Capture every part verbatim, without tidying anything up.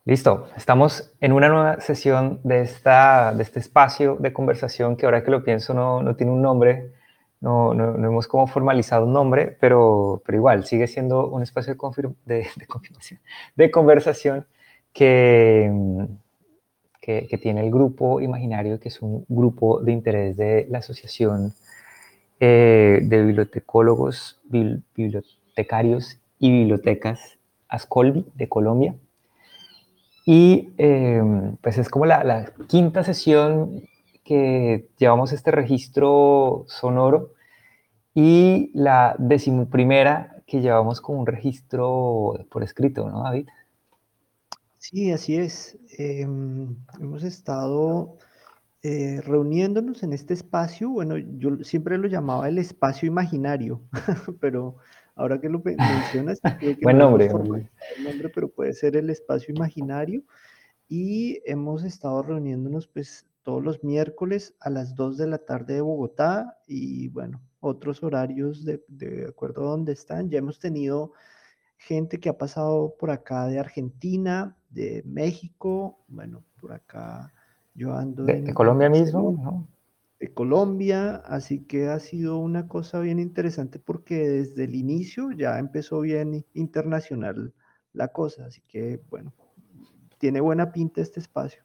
Listo, estamos en una nueva sesión de, esta, de este espacio de conversación que ahora que lo pienso no, no tiene un nombre, no, no, no hemos como formalizado un nombre, pero, pero igual sigue siendo un espacio de, confir- de, de confirmación, de conversación que, que, que tiene el grupo imaginario, que es un grupo de interés de la Asociación eh, de Bibliotecólogos, Bil- Bibliotecarios y Bibliotecas Ascolvi de Colombia. Y eh, pues es como la, la quinta sesión que llevamos este registro sonoro y la decimoprimera que llevamos con un registro por escrito, ¿no, David? Sí, así es. Em, hemos estado eh, reuniéndonos en este espacio. Bueno, yo siempre lo llamaba el espacio imaginario, pero ahora que lo pe- mencionas, creo que Buen no hemos nombre. formalizado el nombre, pero puede ser el espacio imaginario. Y hemos estado reuniéndonos pues todos los miércoles a las dos de la tarde de Bogotá y bueno, otros horarios de, de acuerdo a dónde están. Ya hemos tenido gente que ha pasado por acá de Argentina, de México, bueno, por acá yo ando De, de en, en Colombia mismo, Barcelona, ¿no? de Colombia, así que ha sido una cosa bien interesante porque desde el inicio ya empezó bien internacional la cosa, así que bueno, tiene buena pinta este espacio.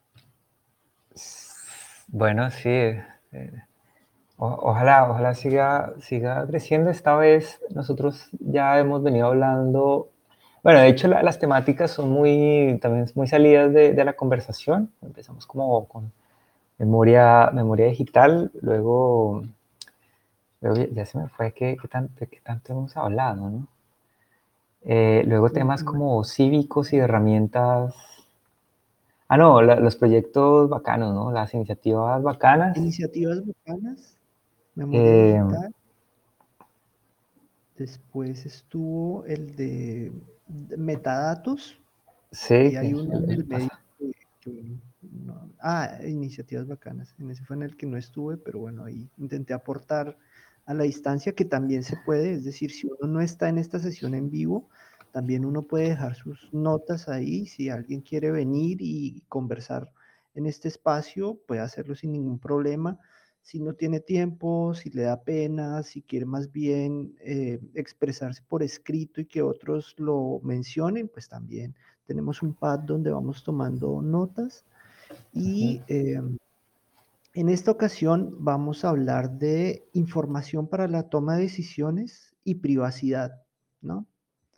Bueno, sí. eh, o- ojalá, ojalá siga, siga creciendo. Esta vez nosotros ya hemos venido hablando. Bueno, de hecho la- las temáticas son muy, también muy salidas de, de la conversación. Empezamos como con memoria, memoria digital, luego, luego ya ya se me fue qué, qué, tanto, qué tanto hemos hablado, ¿no? Eh, luego temas Mm, como cívicos y herramientas. Ah, no, la- los proyectos bacanos, ¿no? Las iniciativas bacanas. Iniciativas bacanas, memoria Eh, digital. Después estuvo el de, de metadatos. sí, Y que hay uno el, en el el medio pasa- que, que, bueno, no- ah, iniciativas bacanas. En ese fue en el que no estuve, pero bueno, ahí intenté aportar a la distancia que también se puede, es decir, si uno no está en esta sesión en vivo, también uno puede dejar sus notas ahí. Si alguien quiere venir y conversar en este espacio, puede hacerlo sin ningún problema. Si no tiene tiempo, si le da pena, si quiere más bien eh, expresarse por escrito y que otros lo mencionen, pues también tenemos un pad donde vamos tomando notas y eh, en esta ocasión vamos a hablar de información para la toma de decisiones y privacidad, ¿no?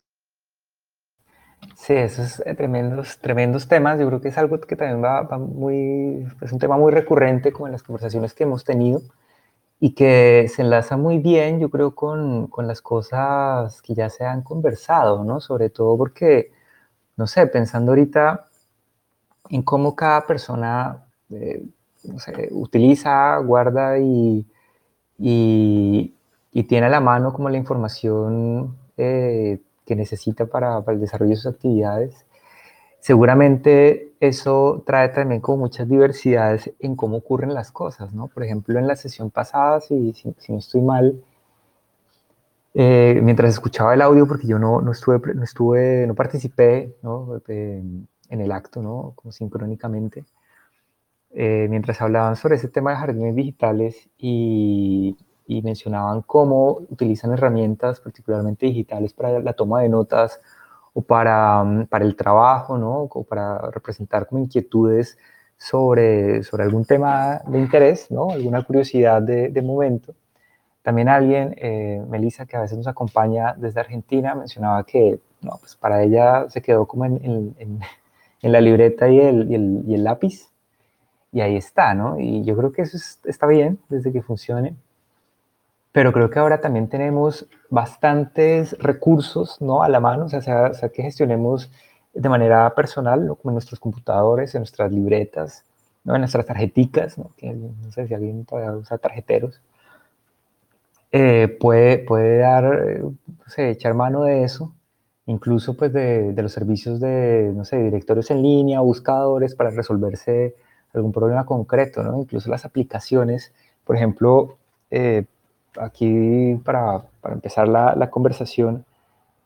Sí, esos eh, tremendos, tremendos temas. Yo creo que es algo que también va, va muy, es un tema muy recurrente como en las conversaciones que hemos tenido y que se enlaza muy bien, yo creo, con, con las cosas que ya se han conversado, ¿no? Sobre todo porque, no sé, pensando ahorita en cómo cada persona, eh, no sé, utiliza, guarda y, y, y tiene a la mano como la información eh, que necesita para, para el desarrollo de sus actividades. Seguramente eso trae también como muchas diversidades en cómo ocurren las cosas, ¿no? Por ejemplo, en la sesión pasada, si, si, si no estoy mal, eh, mientras escuchaba el audio, porque yo no, no estuve, no estuve, no participé, ¿no? Eh, en el acto, ¿no? Como sincrónicamente, eh, mientras hablaban sobre ese tema de jardines digitales y, y mencionaban cómo utilizan herramientas particularmente digitales para la toma de notas o para, mm, para el trabajo, ¿no? O para representar como inquietudes sobre, sobre algún tema de interés, ¿no? Alguna curiosidad de, de momento. También alguien, eh, Melissa, que a veces nos acompaña desde Argentina, mencionaba que no, pues para ella se quedó como en, en, en, en la libreta y el, y, el, y el lápiz, y ahí está, ¿no? Y yo creo que eso es, está bien desde que funcione, pero creo que ahora también tenemos bastantes recursos, ¿no? A la mano, o sea, sea, sea que gestionemos de manera personal, ¿no? Como en nuestros computadores, en nuestras libretas, ¿no? En nuestras tarjeticas, ¿no? Que no sé si alguien todavía usa tarjeteros, eh, puede, puede dar, eh, no sé, echar mano de eso, incluso pues de, de los servicios de, no sé, directorios en línea, buscadores para resolverse algún problema concreto, ¿no? Incluso las aplicaciones, por ejemplo, eh, aquí para, para empezar la, la conversación,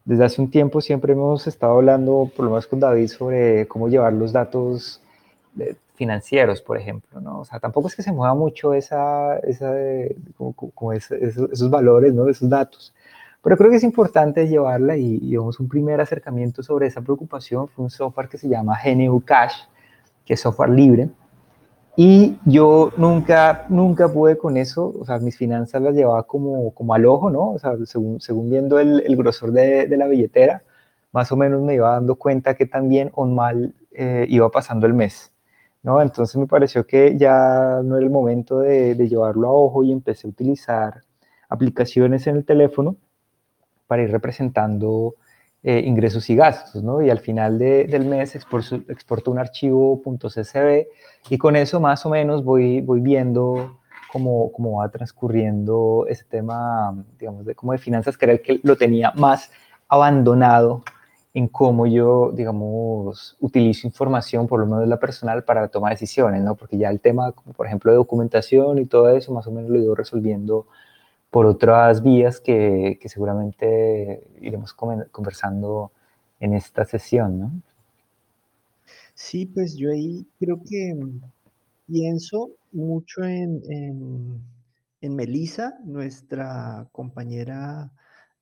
Desde hace un tiempo siempre hemos estado hablando, por lo menos con David, sobre cómo llevar los datos de, financieros, por ejemplo, ¿no? O sea, tampoco es que se mueva mucho esa, esa de, como, como ese, esos, esos valores, ¿no? Esos datos. Pero creo que es importante llevarla y, y digamos, un primer acercamiento sobre esa preocupación fue un software que se llama G N U Cash, que es software libre. Y yo nunca, nunca pude con eso, o sea, mis finanzas las llevaba como, como al ojo, ¿no? O sea, según, según viendo el, el grosor de, de la billetera, más o menos me iba dando cuenta que tan bien o mal eh, iba pasando el mes, ¿no? Entonces me pareció que ya no era el momento de, de llevarlo a ojo y empecé a utilizar aplicaciones en el teléfono para ir representando eh, ingresos y gastos, ¿no? Y al final de, del mes exporto, exporto un archivo .csv y con eso más o menos voy, voy viendo cómo, cómo va transcurriendo ese tema, digamos, de, como de finanzas, que era el que lo tenía más abandonado en cómo yo, digamos, utilizo información, por lo menos la personal, para la toma de decisiones, ¿no? Porque ya el tema, como por ejemplo, de documentación y todo eso, más o menos lo he ido resolviendo por otras vías que, que seguramente iremos conversando en esta sesión, ¿no? Sí, pues yo ahí creo que mm, pienso mucho en, en, en Melissa, nuestra compañera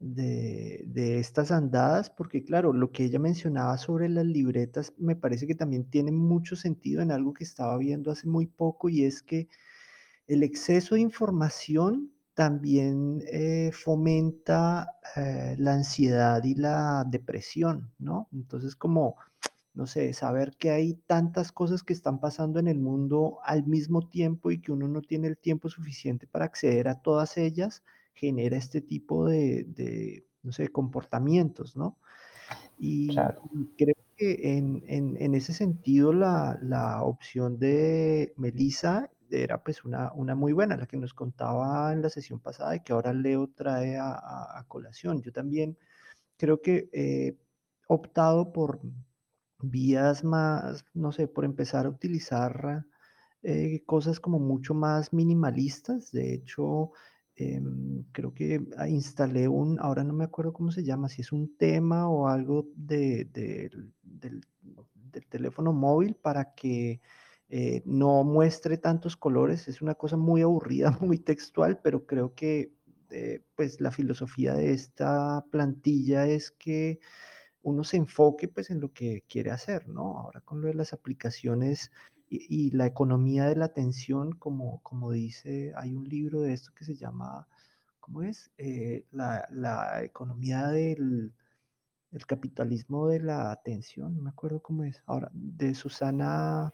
de, de estas andadas, porque claro, lo que ella mencionaba sobre las libretas me parece que también tiene mucho sentido en algo que estaba viendo hace muy poco y es que el exceso de información también eh, fomenta eh, la ansiedad y la depresión, ¿no? Entonces, como, no sé, saber que hay tantas cosas que están pasando en el mundo al mismo tiempo y que uno no tiene el tiempo suficiente para acceder a todas ellas, genera este tipo de, de no sé, comportamientos, ¿no? Y, Claro. y creo que en, en- en ese sentido la, la opción de Melissa era pues una, una muy buena, la que nos contaba en la sesión pasada y que ahora Leo trae a, a- a colación. Yo también creo que he optado por vías más, no sé, por empezar a utilizar eh, cosas como mucho más minimalistas. De hecho, em, creo que ah, instalé un, ahora no me acuerdo cómo se llama, si es un tema o algo de, de- del, del teléfono móvil para que eh, no muestre tantos colores. Es una cosa muy aburrida, muy textual, pero creo que eh, pues la filosofía de esta plantilla es que uno se enfoque pues en lo que quiere hacer, ¿no? Ahora con lo de las aplicaciones y, y la economía de la atención, como, como dice, hay un libro de esto que se llama, ¿cómo es? Eh, la, la economía del el capitalismo de la atención, no me acuerdo cómo es, ahora, de Susana,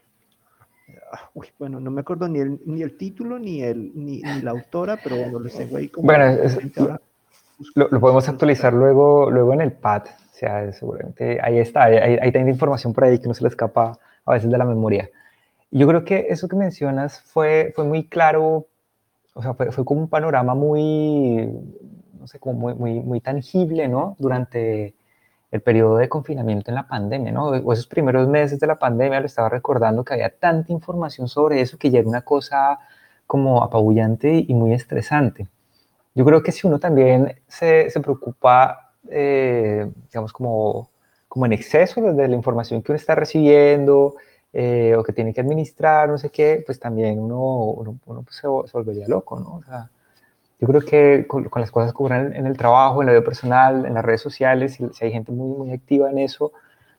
ah, uy, bueno, no me acuerdo ni el, ni el título ni, el, ni, ni la autora, pero bueno, los tengo ahí como Bueno, en es, mente lo, ahora. Busco lo, lo los, podemos los actualizar términos. luego, luego en el pad. O sea, seguramente ahí está, hay, hay, hay tanta información por ahí que no se le escapa a veces de la memoria. Y yo creo que eso que mencionas fue, fue muy claro, o sea, fue, fue como un panorama muy, no sé, como muy, muy, muy tangible, ¿no? Durante el periodo de confinamiento en la pandemia, ¿no? O esos primeros meses de la pandemia, lo estaba recordando que había tanta información sobre eso que ya era una cosa como apabullante y muy estresante. Yo creo que si uno también se, se preocupa, eh, digamos, como, como en exceso de la información que uno está recibiendo eh, o que tiene que administrar, no sé qué, pues también uno, uno, uno pues se, se, volvería loco, ¿no? O sea, yo creo que con, con las cosas que ocurren en, en el trabajo, en la vida personal, en las redes sociales, si, si hay gente muy, muy activa en eso,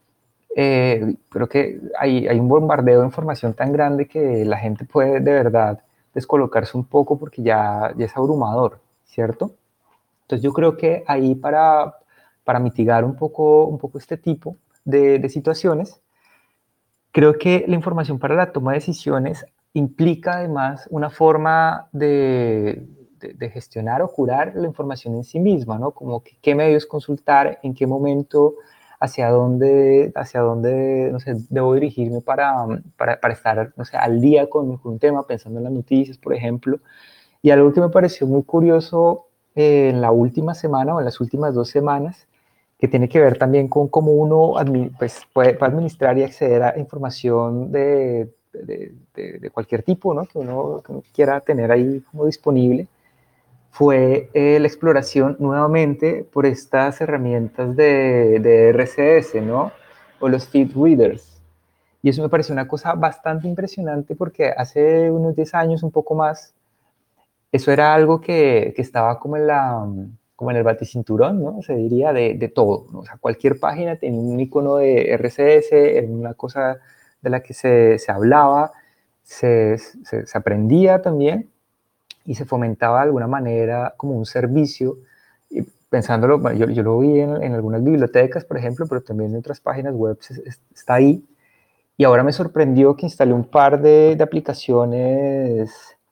eh, creo que hay, hay un bombardeo de información tan grande que la gente puede de verdad descolocarse un poco porque ya, ya es abrumador, ¿cierto? Entonces yo creo que ahí para, para mitigar un poco, un poco este tipo de, de situaciones, creo que la información para la toma de decisiones implica además una forma de, de, de gestionar o curar la información en sí misma, ¿no? Como que, qué medios consultar, en qué momento, hacia dónde, hacia dónde no sé, debo dirigirme para, para, para estar no sé, al día con, con, un tema, pensando en las noticias, por ejemplo. Y algo que me pareció muy curioso eh, en la última semana o en las últimas dos semanas, que tiene que ver también con cómo uno pues, puede, puede administrar y acceder a información de, de, de, de cualquier tipo, ¿no? Que, uno, que uno quiera tener ahí como disponible, fue eh, la exploración nuevamente por estas herramientas de, de R C S, ¿no? O los feed readers. Y eso me pareció una cosa bastante impresionante porque hace unos diez años, un poco más, eso era algo que, que estaba como en, la, como en el baticinturón, ¿no? Se diría de, de todo, ¿no? O sea, cualquier página tenía un icono de R C S, era una cosa de la que se, se hablaba, se, se, se aprendía también y se fomentaba de alguna manera como un servicio. Y pensándolo, bueno, yo, yo lo vi en, en algunas bibliotecas, por ejemplo, pero también en otras páginas web está ahí. Y ahora me sorprendió que instalé un par de, de aplicaciones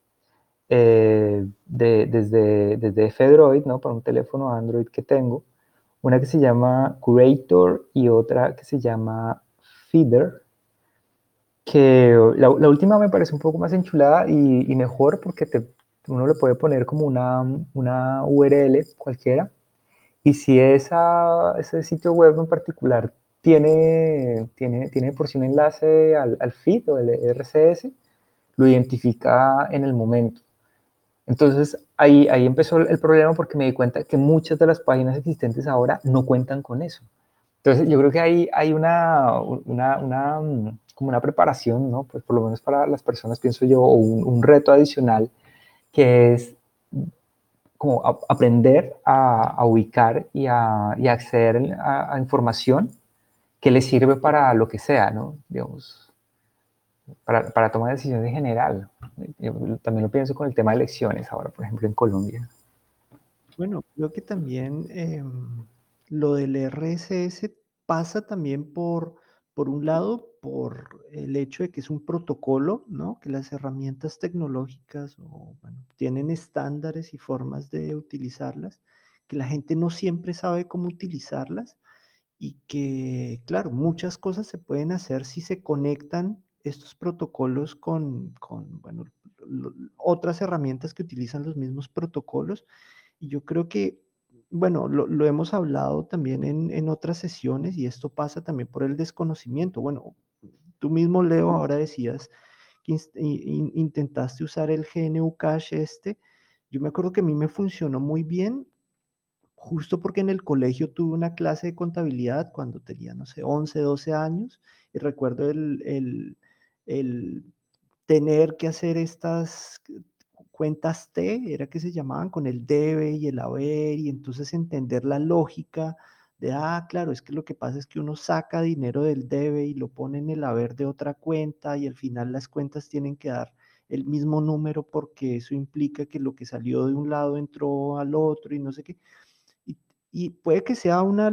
eh, de, desde, desde F-Droid, ¿no? Para un teléfono Android que tengo. Una que se llama Curator y otra que se llama Feeder, que la, la última me parece un poco más enchulada y, y mejor porque te, uno le puede poner como una, una U R L cualquiera. Y si esa, ese sitio web en particular tiene, tiene, tiene por sí un enlace al, al feed o el R C S, lo identifica en el momento. Entonces ahí, ahí empezó el problema porque me di cuenta que muchas de las páginas existentes ahora no cuentan con eso. Entonces yo creo que hay, hay una, una, una, como una preparación, ¿no? Pues por lo menos para las personas, pienso yo, o un, un reto adicional que es como a, aprender a, a, ubicar y a, y a acceder a, a, información que les sirve para lo que sea, ¿no? Digamos, para, para tomar decisiones en general. Yo también lo pienso con el tema de elecciones ahora, por ejemplo, en Colombia. Bueno, creo que también eh, lo del R S S pasa también por, por un lado, por el hecho de que es un protocolo, ¿no? Que las herramientas tecnológicas o, bueno, tienen estándares y formas de utilizarlas, que la gente no siempre sabe cómo utilizarlas y que, claro, muchas cosas se pueden hacer si se conectan estos protocolos con, con bueno, lo- otras herramientas que utilizan los mismos protocolos. Y yo creo que, bueno, lo, lo hemos hablado también en, en otras sesiones y esto pasa también por el desconocimiento. Bueno, tú mismo, Leo, ahora decías que ins- in- in- intentaste usar el G N U Cache este. Yo me acuerdo que a mí me funcionó muy bien, justo porque en el colegio tuve una clase de contabilidad cuando tenía, no sé, once doce años, y recuerdo el, el, el tener que hacer estas cuentas T, era que se llamaban, con el debe y el haber, y entonces entender la lógica de, ah, claro, es que lo que pasa es que uno saca dinero del debe y lo pone en el haber de otra cuenta, y al final las cuentas tienen que dar el mismo número porque eso implica que lo que salió de un lado entró al otro y no sé qué. Y, y puede que sea una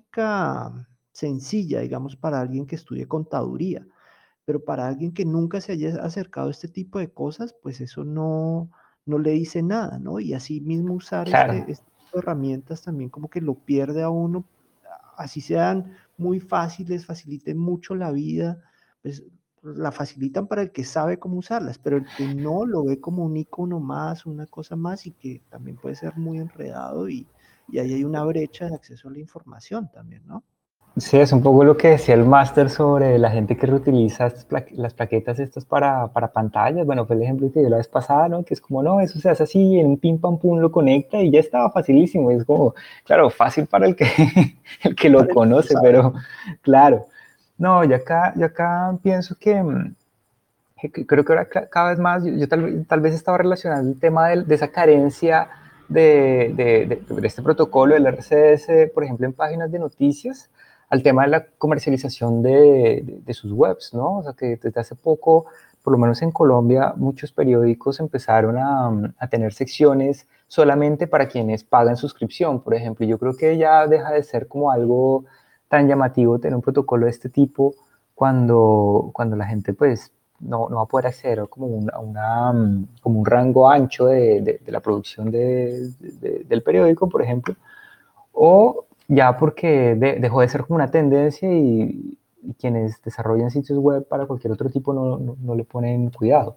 lógica sencilla, digamos, para alguien que estudie contaduría, pero para alguien que nunca se haya acercado a este tipo de cosas, pues eso no, no le dice nada, ¿no? Y así mismo usar Claro. este, este tipo de herramientas también como que lo pierde a uno, así sean muy fáciles, faciliten mucho la vida, pues la facilitan para el que sabe cómo usarlas, pero el que no lo ve como un icono más, una cosa más, y que también puede ser muy enredado y, y ahí hay una brecha de acceso a la información también, ¿no? Sí, es un poco lo que decía el máster sobre la gente que reutiliza estas pla las plaquetas estas para, para pantallas. Bueno, fue el ejemplo que dio la vez pasada, ¿no? Que es como, no, eso se hace así, en un pim pam pum lo conecta y ya estaba facilísimo. Es como, claro, fácil para el que, el que lo Para el que lo conoce, sabe. pero claro. No, yo acá, yo acá pienso que, que creo que ahora cada vez más, yo, yo tal, tal, vez estaba relacionando el tema de, de esa carencia de, de, de, de este protocolo del R C S, por ejemplo, en páginas de noticias, al tema de la comercialización de, de, de sus webs, ¿no? O sea, que desde hace poco, por lo menos en Colombia, muchos periódicos empezaron a, a tener secciones solamente para quienes pagan suscripción, por ejemplo. Yo creo que ya deja de ser como algo tan llamativo tener un protocolo de este tipo cuando, cuando la gente, pues, no, no va a poder acceder como, una, una, como un rango ancho de, de, de la producción de, de, del periódico, por ejemplo, o ya porque de, dejó de ser como una tendencia y, y, quienes desarrollan sitios web para cualquier otro tipo no, no, no le ponen cuidado.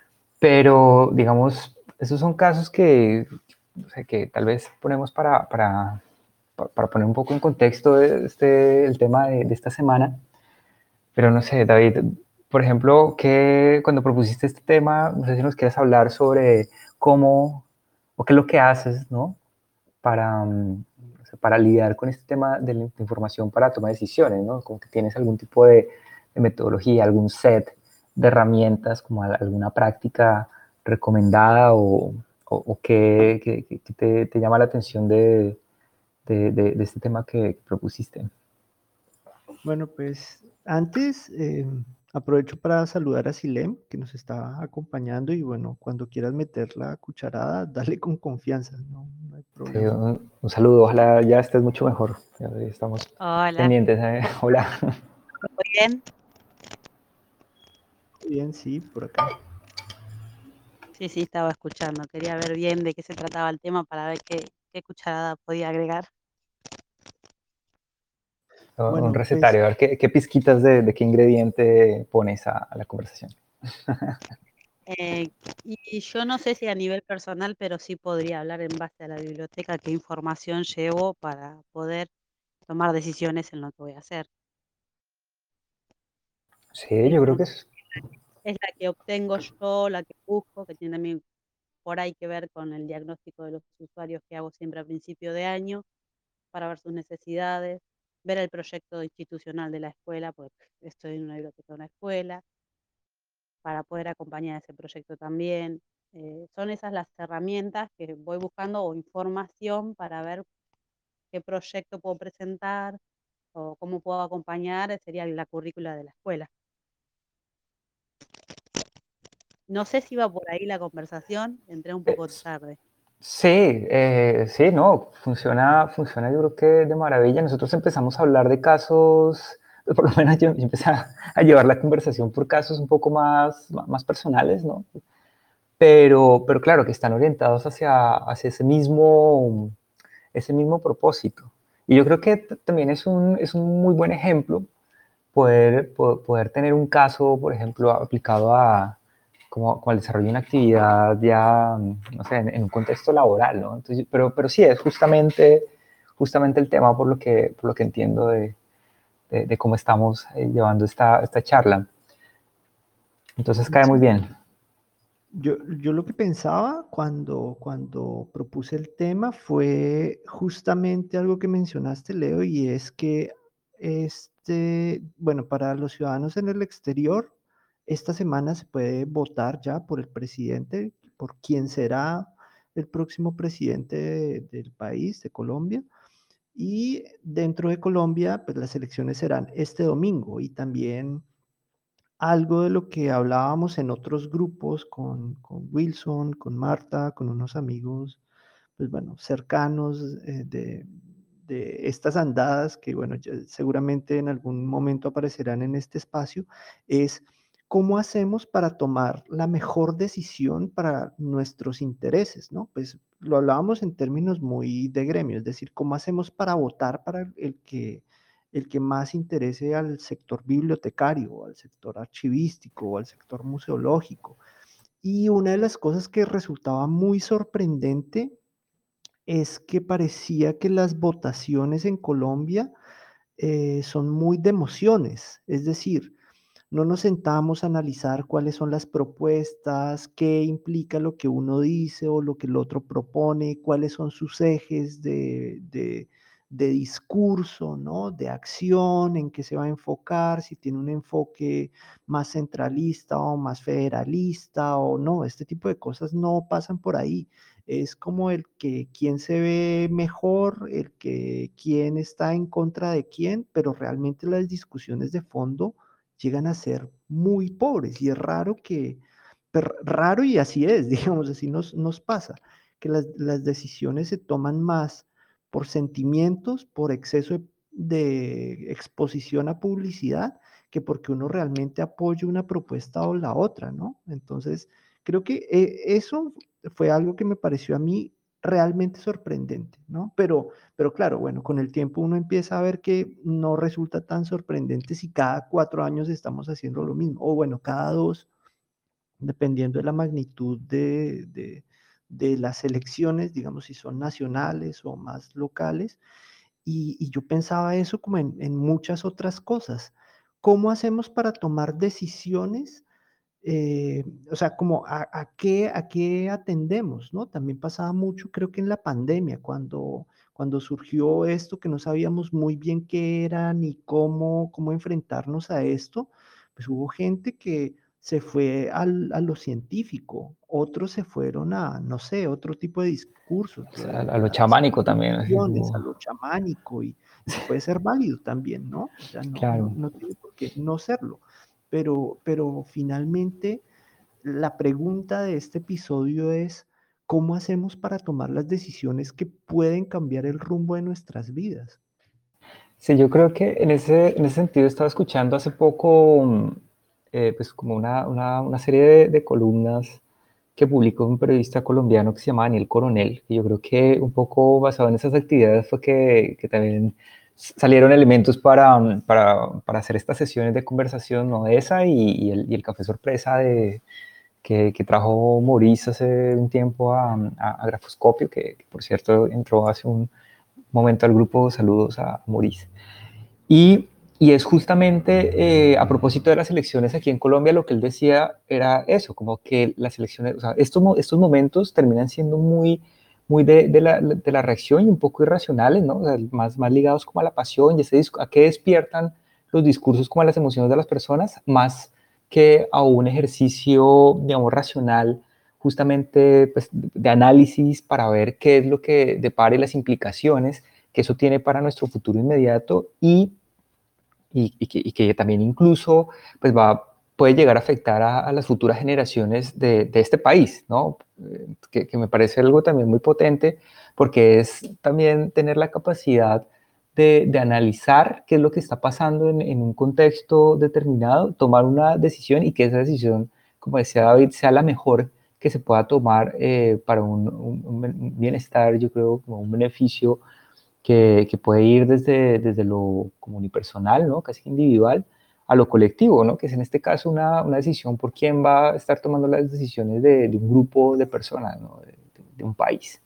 Pero, digamos, esos son casos que, o sea, que tal vez ponemos para, para, para poner un poco en contexto este, el tema de, de esta semana. Pero no sé, David, por ejemplo, que cuando propusiste este tema, no sé si nos quieres hablar sobre cómo, o qué es lo que haces, ¿no? Para, mm, o sea, para lidiar con este tema de la información para tomar decisiones, ¿no? Como que tienes algún tipo de, de metodología, algún set de herramientas, como alguna práctica recomendada o, o, o qué, qué- qué te, te llama la atención de, de, de- de este tema que propusiste. Bueno, pues antes eh, aprovecho para saludar a Silem, que nos está acompañando, y bueno, cuando quieras meter la cucharada, dale con confianza, no, no hay Sí, problema. un, un saludo, ojalá ya estés mucho mejor. Ya estamos Hola, pendientes. ¿Eh? Hola. ¿todo bien? Bien, sí, por acá. Sí, sí, estaba escuchando. Quería ver bien de qué se trataba el tema para ver qué, qué cucharada podía agregar. Un Bueno, pues recetario, a ver qué, qué pizquitas de, de, qué ingrediente pones a, a la conversación. Eh, y yo no sé si a nivel personal, pero sí podría hablar en base a la biblioteca, qué información llevo para poder tomar decisiones en lo que voy a hacer. Sí, La yo creo que información es, es la que obtengo yo, la que busco, que tiene también por ahí que ver con el diagnóstico de los usuarios que hago siempre a principio de año, para ver sus necesidades, ver el proyecto institucional de la escuela, porque estoy en una biblioteca de una escuela, para poder acompañar ese proyecto también. Eh, son esas las herramientas que voy buscando o información para ver qué proyecto puedo presentar o cómo puedo acompañar, sería la currícula de la escuela. No sé si va por ahí la conversación, entré un poco es tarde. sí, eh, sí, no, funciona, funciona yo creo que de maravilla. Nosotros empezamos a hablar de casos, por lo menos yo, yo empecé a, a, llevar la conversación por casos un poco más, más personales, ¿no? Pero, pero claro, que están orientados hacia, hacia ese, mismo, ese mismo propósito. Y yo creo que también es un, es un muy buen ejemplo poder, poder tener un caso, por ejemplo, aplicado a como, como el desarrollo de una actividad ya, no sé, en, en un contexto laboral, ¿no? Entonces, pero, pero sí, es justamente, justamente el tema por lo que, por lo que entiendo de, de, de cómo estamos eh, llevando esta, esta charla. Entonces cae muy sí, bien. yo, yo lo que pensaba cuando, cuando propuse el tema fue justamente algo que mencionaste, Leo, y es que este, bueno, para los ciudadanos en el exterior, esta semana se puede votar ya por el presidente, por quién será el próximo presidente de- del país, de Colombia. Y dentro de Colombia, pues las elecciones serán este domingo, y también algo de lo que hablábamos en otros grupos con, con Wilson, con Marta, con unos amigos, pues bueno, cercanos eh, de, de estas andadas que, bueno, ya seguramente en algún momento aparecerán en este espacio, es cómo hacemos para tomar la mejor decisión para nuestros intereses, ¿no? Pues lo hablábamos en términos muy de gremio, es decir, cómo hacemos para votar para el que el que más interese al sector bibliotecario, o al sector archivístico, o al sector museológico. Y una de las cosas que resultaba muy sorprendente es que parecía que las votaciones en Colombia eh, son muy de emociones, es decir, no nos sentamos a analizar cuáles son las propuestas, qué implica lo que uno dice o lo que el otro propone, cuáles son sus ejes de, de, de discurso, ¿no? De acción, en qué se va a enfocar, si tiene un enfoque más centralista o más federalista o no, este tipo de cosas no pasan por ahí. Es como el que quién se ve mejor, el que quién está en contra de quién, pero realmente las discusiones de fondo llegan a ser muy pobres y es raro que, pero raro y así es, digamos, así nos, nos pasa, que las, las decisiones se toman más por sentimientos, por exceso de, de exposición a publicidad, que porque uno realmente apoya una propuesta o la otra, ¿no? Entonces, creo que eh, eso fue algo que me pareció a mí realmente sorprendente, ¿no? Pero, pero claro, bueno, con el tiempo uno empieza a ver que no resulta tan sorprendente si cada cuatro años estamos haciendo lo mismo, o bueno, cada dos, dependiendo de la magnitud de, de, de las elecciones, digamos, si son nacionales o más locales. Y, y yo pensaba eso como en, en muchas otras cosas. ¿Cómo hacemos para tomar decisiones eh, o sea, como a, a qué, a qué atendemos, ¿no? También pasaba mucho, creo que en la pandemia, cuando, cuando surgió esto, que no sabíamos muy bien qué era ni cómo, cómo enfrentarnos a esto, pues hubo gente que se fue al, a lo científico, otros se fueron a, no sé, otro tipo de discursos, O sea, de- a lo a chamánico también, así religiones, a como, lo chamánico, y, y puede ser válido también, ¿no? O sea, no, no, claro. no tiene por qué no serlo. Pero, pero finalmente la pregunta de este episodio es, ¿cómo hacemos para tomar las decisiones que pueden cambiar el rumbo de nuestras vidas? Sí, yo creo que en ese, en ese sentido estaba escuchando hace poco, mm, eh, pues como una, una, una serie de, de columnas que publicó un periodista colombiano que se llama Daniel Coronel, y yo creo que un poco basado en esas actividades fue que, que también salieron elementos para, mm, para, para hacer estas sesiones de conversación, ¿no? Esa y, y, el, y el café sorpresa de, que, que trajo Maurice hace un tiempo a, a, a Grafoscopio, que, que por cierto entró hace un momento al grupo. Saludos a Maurice. Y, y es justamente eh, a propósito de las elecciones aquí en Colombia, lo que él decía era eso, como que las elecciones, o sea, estos, estos momentos terminan siendo muy, muy de, de, la, de la reacción y un poco irracionales, ¿no? O sea, más, más ligados como a la pasión y ese, a qué despiertan los discursos como a las emociones de las personas, más que a un ejercicio, digamos, racional, justamente pues, de análisis para ver qué es lo que depara y las implicaciones que eso tiene para nuestro futuro inmediato y, y, y, que, y que, también incluso pues va, puede llegar a afectar a, a las futuras generaciones de, de este país, ¿no? Que, que, me parece algo también muy potente porque es también tener la capacidad de, de analizar qué es lo que está pasando en, en un contexto determinado, tomar una decisión y que esa decisión, como decía David, sea la mejor que se pueda tomar eh, para un, un, un bienestar, yo creo, como un beneficio que, que puede ir desde, desde lo como unipersonal, ¿no? Casi individual, a lo colectivo, ¿no? Que es en este caso una, una decisión por quién va a estar tomando las decisiones de, de un grupo de personas, ¿no? de, de, de un país.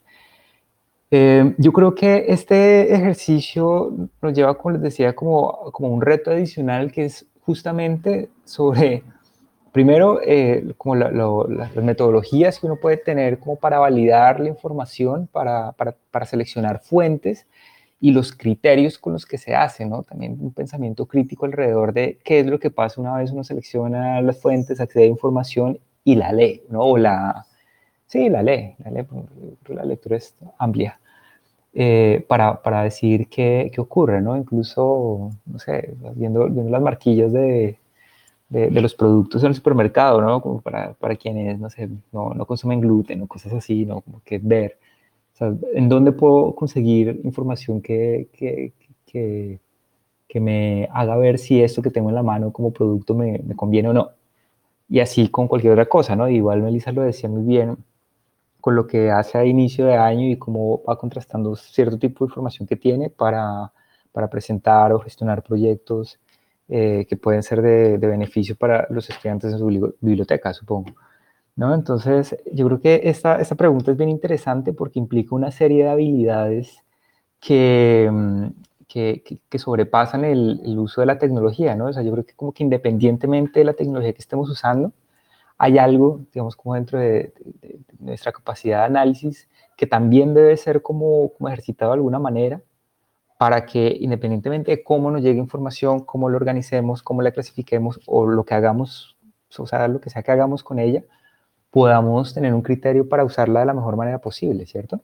Eh, yo creo que este ejercicio nos lleva, como les decía, como, como un reto adicional que es justamente sobre, primero, eh, como la, lo, las metodologías que uno puede tener como para validar la información, para, para, para seleccionar fuentes y los criterios con los que se hace, ¿no? También un pensamiento crítico alrededor de qué es lo que pasa una vez uno selecciona las fuentes, accede a información y la lee, ¿no? O la, sí, la lee, la lee, la lectura es amplia. Eh, para, para decir qué, qué ocurre, ¿no? Incluso, no sé, viendo, viendo las marquillas de, de, de, los productos en el supermercado, ¿no? Como para, para quienes, no sé, no, no consumen gluten o cosas así, ¿no? Como que ver, o sea, ¿en dónde puedo conseguir información que, que, que, que me haga ver si esto que tengo en la mano como producto me, me conviene o no? Y así con cualquier otra cosa, ¿no? Igual Melissa lo decía muy bien, con lo que hace a inicio de año y cómo va contrastando cierto tipo de información que tiene para, para presentar o gestionar proyectos eh, que pueden ser de, de beneficio para los estudiantes en su biblioteca, supongo. ¿No? Entonces, yo creo que esta, esta pregunta es bien interesante porque implica una serie de habilidades que, que, que, que sobrepasan el, el uso de la tecnología, ¿no? O sea, yo creo que como que independientemente de la tecnología que estemos usando, hay algo, digamos, como dentro de, de, de nuestra capacidad de análisis que también debe ser como, como ejercitado de alguna manera para que independientemente de cómo nos llegue información, cómo lo organicemos, cómo la clasifiquemos o lo que hagamos, o sea, lo que sea que hagamos con ella, podamos tener un criterio para usarla de la mejor manera posible, ¿cierto?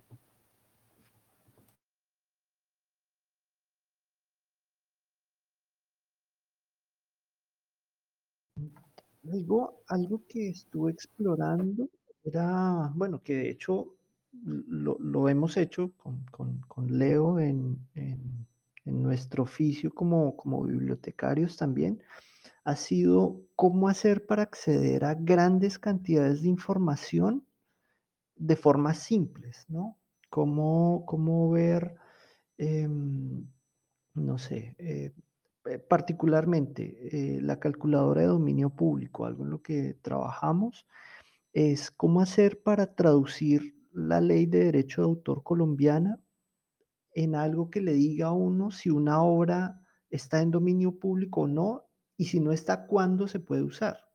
Algo, algo que estuve explorando era, bueno, que de hecho lo, lo hemos hecho con, con- con Leo en, en- en nuestro oficio como, como bibliotecarios también, ha sido cómo hacer para acceder a grandes cantidades de información de formas simples, ¿no? Cómo, cómo ver, em, no sé, eh, eh, particularmente eh, la calculadora de dominio público, algo en lo que trabajamos, es cómo hacer para traducir la ley de derecho de autor colombiana en algo que le diga a uno si una obra está en dominio público o no, y si no está, cuándo se puede usar.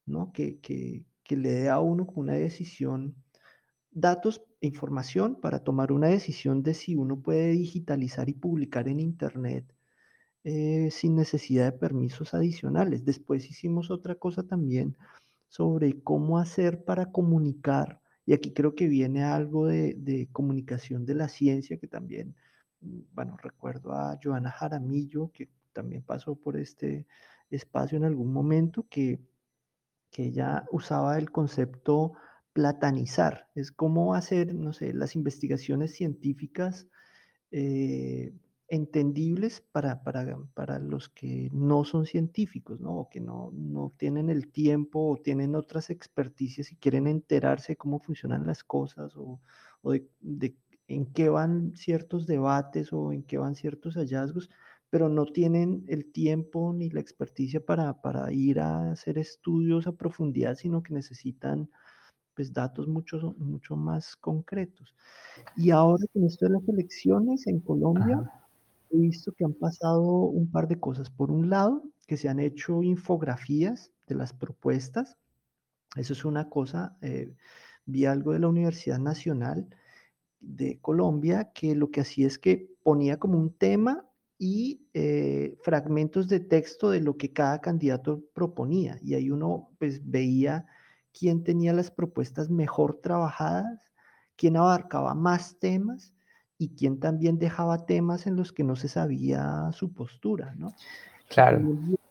¿no? Que, que, que le dé a uno como una decisión, datos e información para tomar una decisión de si uno puede digitalizar y publicar en Internet eh, sin necesidad de permisos adicionales. Después hicimos otra cosa también sobre cómo hacer para comunicar, y aquí creo que viene algo de, de comunicación de la ciencia, que también, mm, bueno, recuerdo a Joana Jaramillo, que también pasó por este espacio en algún momento, que, que ella usaba el concepto platanizar, es cómo hacer, no sé, las investigaciones científicas eh, entendibles para, para, para los que no son científicos, ¿no? O que no, no tienen el tiempo o tienen otras experticias y quieren enterarse de cómo funcionan las cosas o, o de, de en qué van ciertos debates o en qué van ciertos hallazgos, pero no tienen el tiempo ni la experticia para, para ir a hacer estudios a profundidad, sino que necesitan pues datos mucho, mucho más concretos. Y ahora con esto de las elecciones en Colombia, Ajá. he visto que han pasado un par de cosas. Por un lado, que se han hecho infografías de las propuestas. Eso es una cosa. Eh, vi algo de la Universidad Nacional de Colombia que lo que hacía es que ponía como un tema y eh, fragmentos de texto de lo que cada candidato proponía. Y ahí uno pues veía quién tenía las propuestas mejor trabajadas, quién abarcaba más temas y quién también dejaba temas en los que no se sabía su postura, ¿no? Y Claro. también vi,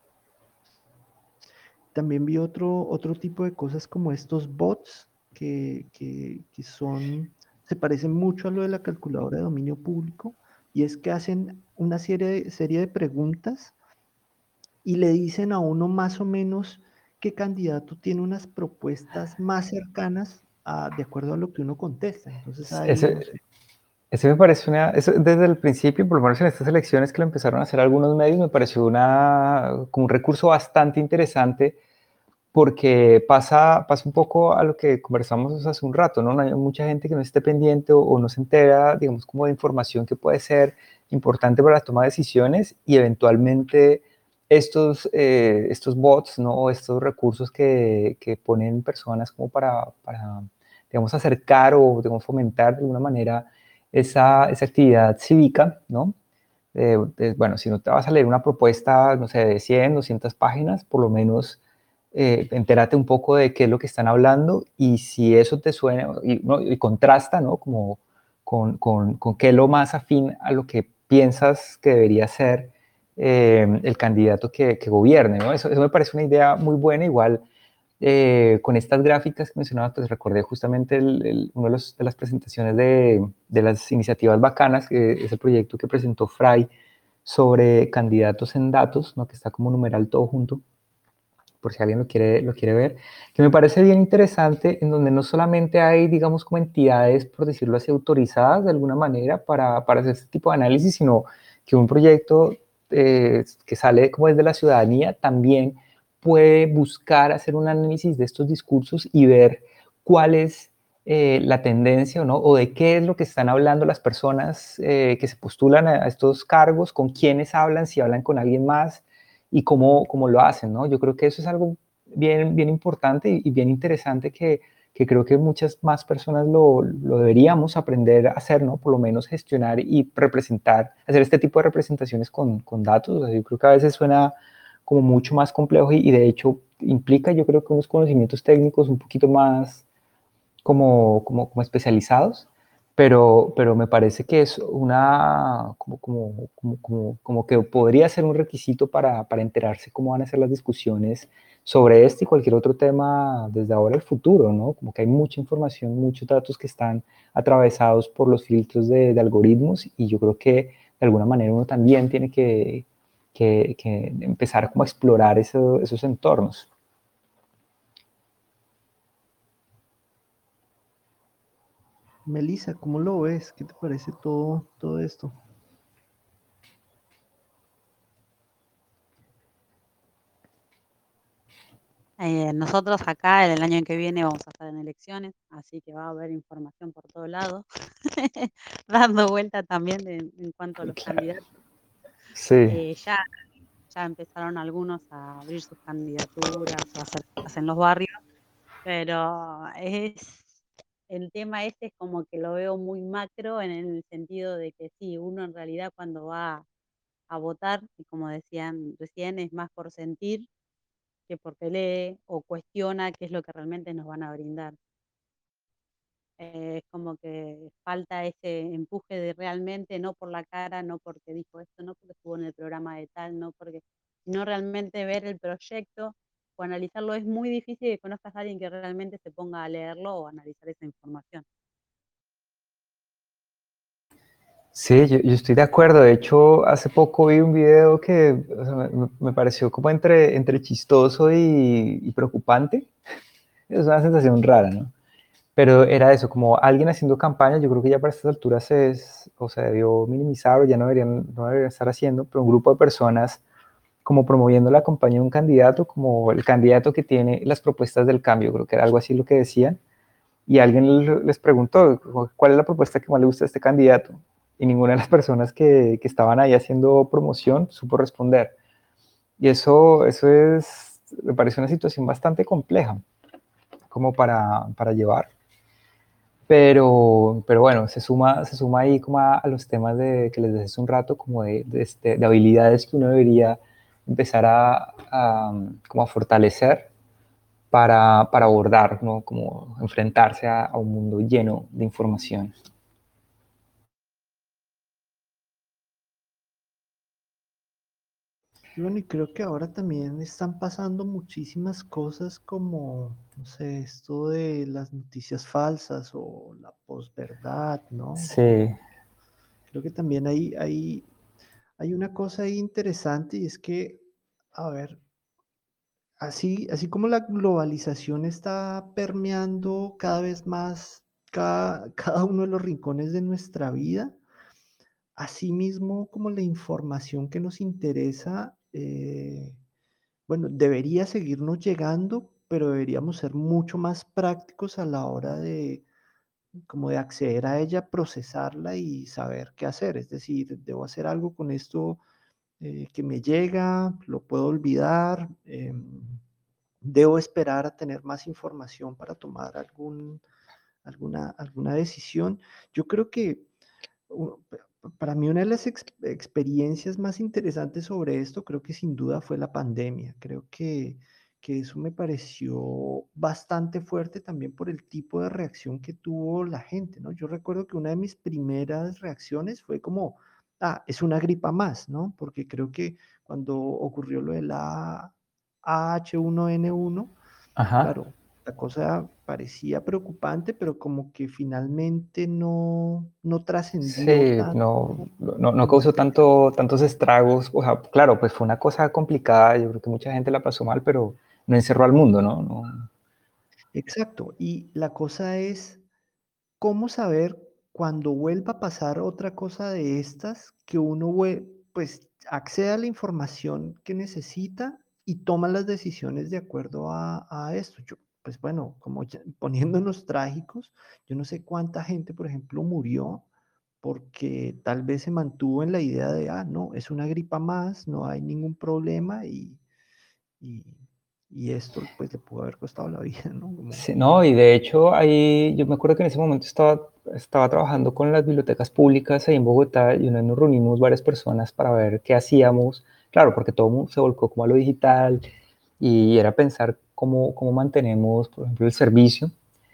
también vi otro, otro tipo de cosas como estos bots que, que, que son, se parecen mucho a lo de la calculadora de dominio público, y es que hacen una serie de, serie de preguntas y le dicen a uno más o menos qué candidato tiene unas propuestas más cercanas a, de acuerdo a lo que uno contesta. Entonces hay, no Ese, sé. ese me parece una, eso desde el principio, por lo menos en estas elecciones que lo empezaron a hacer algunos medios, me pareció una, como un recurso bastante interesante porque pasa, pasa un poco a lo que conversamos hace un rato, ¿no? No hay mucha gente que no esté pendiente o, o no se entera, digamos, como de información que puede ser importante para la toma de decisiones y eventualmente estos, eh, estos bots, ¿no? O estos recursos que, que ponen personas como para, para, digamos, acercar o, digamos, fomentar de alguna manera esa, esa actividad cívica, ¿no? Eh, eh, bueno, si no te vas a leer una propuesta, no sé, de cien, doscientas páginas, por lo menos eh, entérate un poco de qué es lo que están hablando y si eso te suena y, ¿no? y contrasta, ¿no? Como con, con, con qué es lo más afín a lo que piensas que debería ser eh, el candidato que, que gobierne, ¿no? Eso, eso me parece una idea muy buena, igual eh, con estas gráficas que mencionabas, pues recordé justamente el, el, una de, los, de, las presentaciones de, de, las iniciativas bacanas, que es el proyecto que presentó Fray sobre candidatos en datos, ¿no? Que está como numeral todo junto, por si alguien lo quiere, lo quiere ver, que me parece bien interesante, en donde no solamente hay, digamos, como entidades, por decirlo así, autorizadas de alguna manera para, para hacer este tipo de análisis, sino que un proyecto eh, que sale como desde la ciudadanía también puede buscar hacer un análisis de estos discursos y ver cuál es eh, la tendencia o no, o de qué es lo que están hablando las personas eh, que se postulan a, a estos cargos, con quiénes hablan, si hablan con alguien más, y cómo, cómo lo hacen, ¿no? Yo creo que eso es algo bien, bien importante y, y bien interesante que, que creo que muchas más personas lo, lo deberíamos aprender a hacer, ¿no? Por lo menos gestionar y representar, hacer este tipo de representaciones con, con datos. O sea, yo creo que a veces suena como mucho más complejo y, y de hecho implica, yo creo que unos conocimientos técnicos un poquito más como, como, como especializados, pero, pero me parece que es una, como, como, como, como, como que podría ser un requisito para, para enterarse cómo van a ser las discusiones sobre este y cualquier otro tema desde ahora al futuro, ¿no? Como que hay mucha información, muchos datos que están atravesados por los filtros de, de algoritmos y yo creo que de alguna manera uno también tiene que, que, que empezar como a explorar eso, esos entornos. Melissa, ¿cómo lo ves? ¿Qué te parece todo, todo esto? Eh, nosotros acá el año que viene vamos a estar en elecciones, así que va a haber información por todos lados, dando vuelta también en, en cuanto a los Claro. candidatos. Sí. Eh, ya ya empezaron algunos a abrir sus candidaturas o a hacer cosas en los barrios, pero es, el tema este es como que lo veo muy macro en el sentido de que sí, uno en realidad cuando va a votar, y como decían recién, es más por sentir que porque lee o cuestiona qué es lo que realmente nos van a brindar. Eh, es como que falta ese empuje de realmente, no por la cara, no porque dijo esto, no porque estuvo en el programa de tal, no porque, sino realmente ver el proyecto o analizarlo. Es muy difícil que conozcas a alguien que realmente se ponga a leerlo o analizar esa información. Sí, yo, yo estoy de acuerdo. De hecho, hace poco vi un video que o sea, me, me pareció como entre, entre chistoso y, y preocupante. Es una sensación rara, ¿no? Pero era eso, como alguien haciendo campaña. Yo creo que ya para estas alturas es, o sea, debió minimizar o ya no deberían, no deberían estar haciendo, pero un grupo de personas como promoviendo la campaña de un candidato, como el candidato que tiene las propuestas del cambio, creo que era algo así lo que decían, y alguien les preguntó, ¿cuál es la propuesta que más le gusta a este candidato? Y ninguna de las personas que, que estaban ahí haciendo promoción supo responder. Y eso, eso es, me parece una situación bastante compleja, como para, para llevar. Pero, pero bueno, se suma, se suma ahí como a, a los temas de, que les decía hace un rato, como de, de, este, de habilidades que uno debería empezar a, a, como a fortalecer para, para abordar, ¿no? Como enfrentarse a, a un mundo lleno de información. Y bueno, y creo que ahora también están pasando muchísimas cosas como, no sé, esto de las noticias falsas o la posverdad, ¿no? Sí, Como, creo que también hay, hay, hay una cosa ahí interesante y es que, a ver, así, así como la globalización está permeando cada vez más cada, cada uno de los rincones de nuestra vida, asimismo como la información que nos interesa, eh, bueno, debería seguirnos llegando, pero deberíamos ser mucho más prácticos a la hora de, como de acceder a ella, procesarla y saber qué hacer. Es decir, debo hacer algo con esto eh, que me llega, lo puedo olvidar, eh, debo esperar a tener más información para tomar algún, alguna, alguna decisión. Yo creo que u- para mí una de las ex- experiencias más interesantes sobre esto, creo que sin duda fue la pandemia. Creo que, que eso me pareció bastante fuerte también por el tipo de reacción que tuvo la gente, ¿no? Yo recuerdo que una de mis primeras reacciones fue como, ah, es una gripa más, ¿no? Porque creo que cuando ocurrió lo de la A H uno N uno, ajá. claro, la cosa parecía preocupante, pero como que finalmente no, no trascendió Sí, tanto no, como, no, no como causó se pensaba. tanto, tantos estragos. O sea, claro, pues fue una cosa complicada. Yo creo que mucha gente la pasó mal, pero no encerró al mundo, ¿no? No. Exacto. Y la cosa es, ¿cómo saber cuando vuelva a pasar otra cosa de estas que uno vue- pues acceda a la información que necesita y toma las decisiones de acuerdo a, a esto? Yo, pues bueno, como ya- poniéndonos trágicos, yo no sé cuánta gente, por ejemplo, murió porque tal vez se mantuvo en la idea de, ah, no, es una gripa más, no hay ningún problema y, y, y esto pues le pudo haber costado la vida, ¿no? Como, Sí, no, y de hecho ahí, yo me acuerdo que en ese momento estaba, estaba trabajando con las bibliotecas públicas ahí en Bogotá y una vez nos reunimos varias personas para ver qué hacíamos, claro, porque todo mundo se volcó como a lo digital y era pensar cómo, cómo mantenemos, por ejemplo, el servicio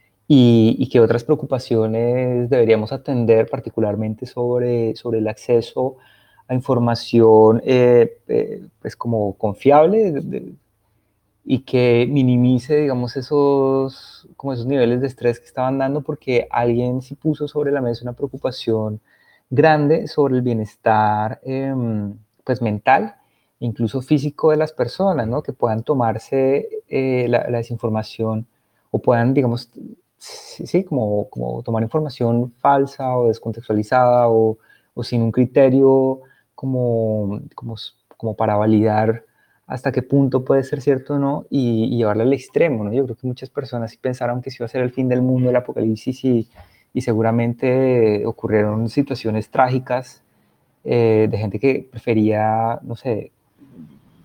y, y qué otras preocupaciones deberíamos atender, particularmente sobre, sobre el acceso a información eh, eh, pues como confiable, de, de, y que minimice, digamos, esos, como esos niveles de estrés que estaban dando, porque alguien sí puso sobre la mesa una preocupación grande sobre el bienestar, eh, pues, mental, incluso físico de las personas, ¿no? Que puedan tomarse eh, la, la, desinformación o puedan, digamos, sí, sí como, como tomar información falsa o descontextualizada o, o sin un criterio como, como, como para validar hasta qué punto puede ser cierto o no y, y llevarlo al extremo, ¿no? Yo creo que muchas personas sí pensaron que se iba a ser el fin del mundo, el apocalipsis y, y seguramente ocurrieron situaciones trágicas eh, de gente que prefería, no sé,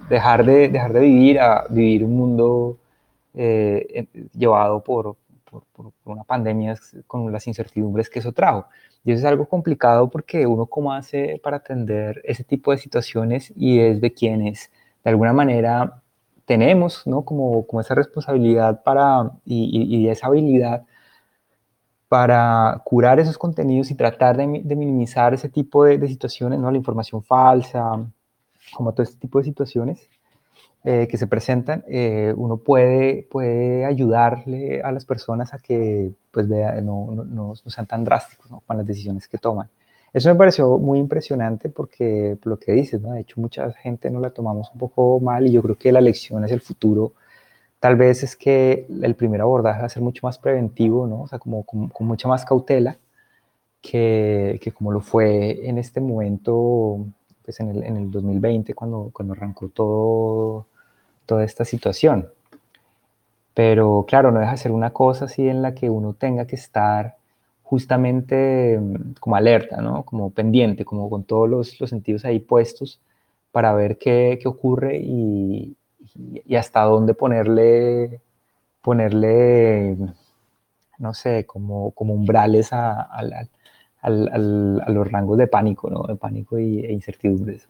dejar de, dejar de vivir a vivir un mundo eh, llevado por, por, por, una pandemia con las incertidumbres que eso trajo. Y eso es algo complicado porque uno cómo hace para atender ese tipo de situaciones y es de quienes de alguna manera tenemos, ¿no? Como, como esa responsabilidad para, y, y, y esa habilidad para curar esos contenidos y tratar de, de minimizar ese tipo de, de situaciones, ¿no? La información falsa, como todo este tipo de situaciones eh, que se presentan, eh, uno puede, puede ayudarle a las personas a que pues, vea, no, no, no, no sean tan drásticos, ¿no? Con las decisiones que toman. Eso me pareció muy impresionante porque, por lo que dices, ¿no? De hecho, mucha gente nos la tomamos un poco mal y yo creo que la lección es el futuro. Tal vez es que el primer abordaje va a ser mucho más preventivo, ¿no? O sea, como, como con mucha más cautela que, que, como lo fue en este momento, pues en el, en el dos mil veinte, cuando, cuando arrancó todo, toda esta situación. Pero claro, no deja de ser una cosa así en la que uno tenga que estar justamente como alerta, ¿no? Como pendiente, como con todos los, los sentidos ahí puestos para ver qué, qué ocurre y, y hasta dónde ponerle, ponerle, no sé, como, como umbrales a, a, a, a, a los rangos de pánico, ¿no? De pánico y, e incertidumbres.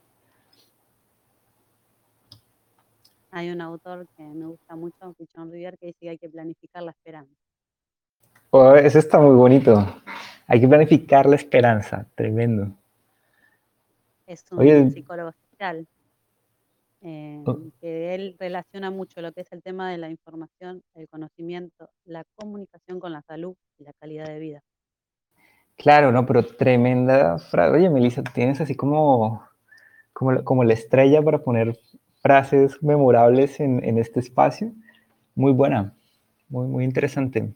Hay un autor que me gusta mucho, Pichon Rivière, que dice que hay que planificar la esperanza. Oh, eso está muy bonito. Hay que planificar la esperanza, tremendo. Es un Oye, psicólogo social. Eh, oh, que él relaciona mucho lo que es el tema de la información, el conocimiento, la comunicación con la salud y la calidad de vida. claro, no, pero tremenda frase. Oye, Melissa, tienes así como, como, como la estrella para poner frases memorables en, en este espacio. Muy buena, muy, muy interesante.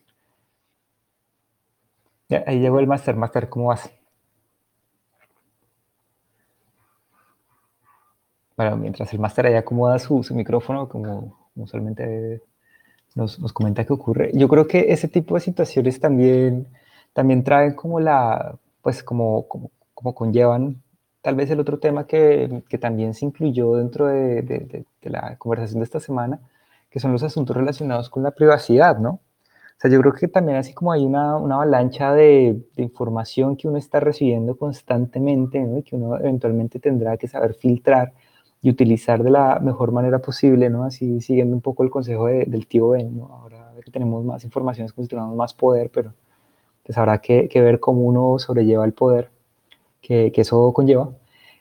Ya, ahí llegó el máster. Máster, ¿cómo vas? Bueno, mientras el máster ahí acomoda su, su micrófono, como usualmente nos, nos comenta que ocurre. Yo creo que ese tipo de situaciones también, también traen como la, pues como, como, como conllevan tal vez el otro tema que, que también se incluyó dentro de, de, de, de la conversación de esta semana, que son los asuntos relacionados con la privacidad, ¿no? O sea, yo creo que también así como hay una, una avalancha de, de información que uno está recibiendo constantemente, ¿no? Y que uno eventualmente tendrá que saber filtrar y utilizar de la mejor manera posible, ¿no? Así siguiendo un poco el consejo de, del tío Ben, ¿no? Ahora que tenemos más informaciones, pues tenemos más poder, pero pues habrá que, que ver cómo uno sobrelleva el poder que, que eso conlleva.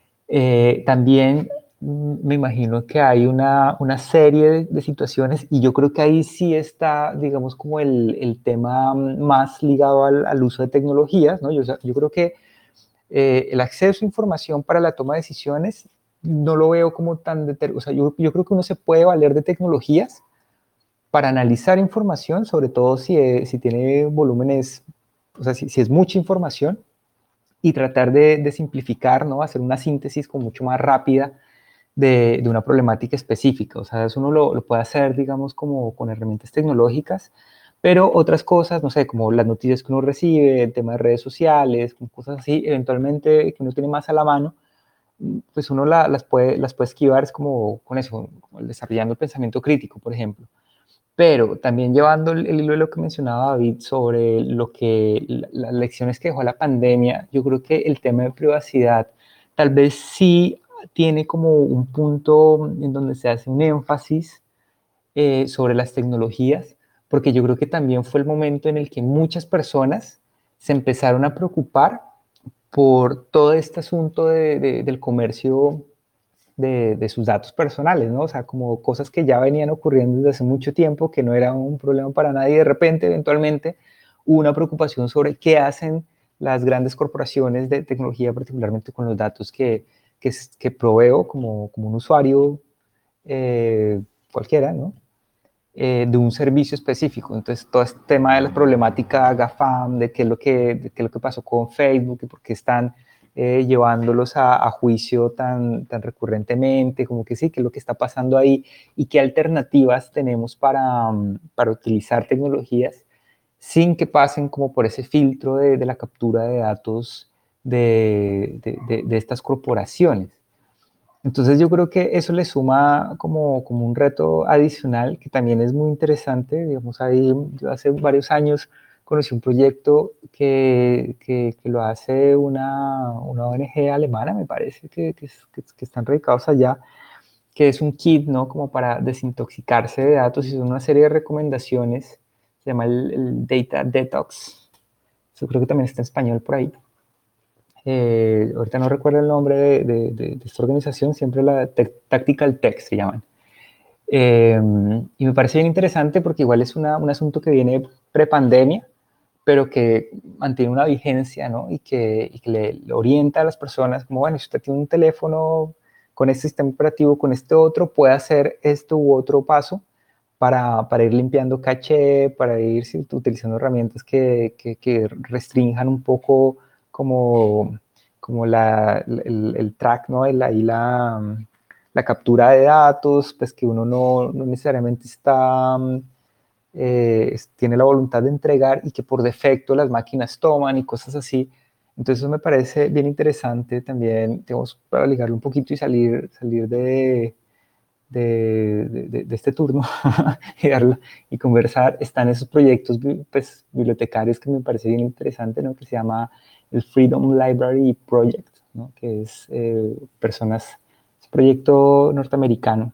Eh, también mm, me imagino que hay una, una serie de, de, situaciones y yo creo que ahí sí está, digamos, como el, el tema más ligado al, al, uso de tecnologías, ¿no? Yo, yo creo que eh, el acceso a información para la toma de decisiones no lo veo como tan, o sea, yo, yo creo que uno se puede valer de tecnologías para analizar información, sobre todo si, eh, si tiene volúmenes, o sea, si, si es mucha información, y tratar de, de, simplificar, ¿no? Hacer una síntesis como mucho más rápida de, de una problemática específica. O sea, eso uno lo, lo puede hacer, digamos, como con herramientas tecnológicas, pero otras cosas, no sé, como las noticias que uno recibe, el tema de redes sociales, cosas así, eventualmente que uno tiene más a la mano, pues uno la, las, puede, las puede esquivar, es como con eso, como desarrollando el pensamiento crítico, por ejemplo. Pero también llevando el, el hilo de lo que mencionaba David sobre lo que la, las lecciones que dejó la pandemia, yo creo que el tema de privacidad tal vez sí tiene como un punto en donde se hace un énfasis eh, sobre las tecnologías, porque yo creo que también fue el momento en el que muchas personas se empezaron a preocupar por todo este asunto de, de, del comercio de, de, sus datos personales, ¿no? O sea, como cosas que ya venían ocurriendo desde hace mucho tiempo, que no era un problema para nadie, y de repente, eventualmente, hubo una preocupación sobre qué hacen las grandes corporaciones de tecnología, particularmente con los datos que, que, que proveo como, como un usuario eh, cualquiera, ¿no? Eh, de un servicio específico. Entonces, todo este tema de la problemática GAFAM, de qué es lo que, de qué es lo que pasó con Facebook, y por qué están eh, llevándolos a, a juicio tan, tan recurrentemente, como que sí, qué es lo que está pasando ahí y qué alternativas tenemos para, para utilizar tecnologías sin que pasen como por ese filtro de, de la captura de datos de, de, de, de estas corporaciones. Entonces yo creo que eso le suma como, como un reto adicional que también es muy interesante. Digamos, ahí yo hace varios años conocí un proyecto que, que, que lo hace una, una O N G alemana, me parece, que, que, que, que están radicados allá, que es un kit, ¿no? Como para desintoxicarse de datos y son una serie de recomendaciones. Se llama el, el Data Detox. Yo creo que también está en español por ahí. Eh, ahorita no recuerdo el nombre de, de, de, de esta organización, siempre la Tactical Tech se llaman. Eh, y me parece bien interesante porque igual es una, un asunto que viene prepandemia, pero que mantiene una vigencia, ¿no? Y que, y que le, le orienta a las personas como, bueno, si usted tiene un teléfono con este sistema operativo, con este otro, puede hacer esto u otro paso para, para ir limpiando caché, para ir sí, utilizando herramientas que, que, que restrinjan un poco como, como la, el, el track, ¿no? El, ahí la, la captura de datos, pues que uno no, no necesariamente está, eh, tiene la voluntad de entregar y que por defecto las máquinas toman y cosas así. Entonces eso me parece bien interesante también, digamos, para ligarlo un poquito y salir, salir de, de, de, de este turno y, darla, y conversar. Están esos proyectos pues, bibliotecarios que me parece bien interesante, ¿no? Que se llama el Freedom Library Project, ¿no? Que es eh, personas, es un proyecto norteamericano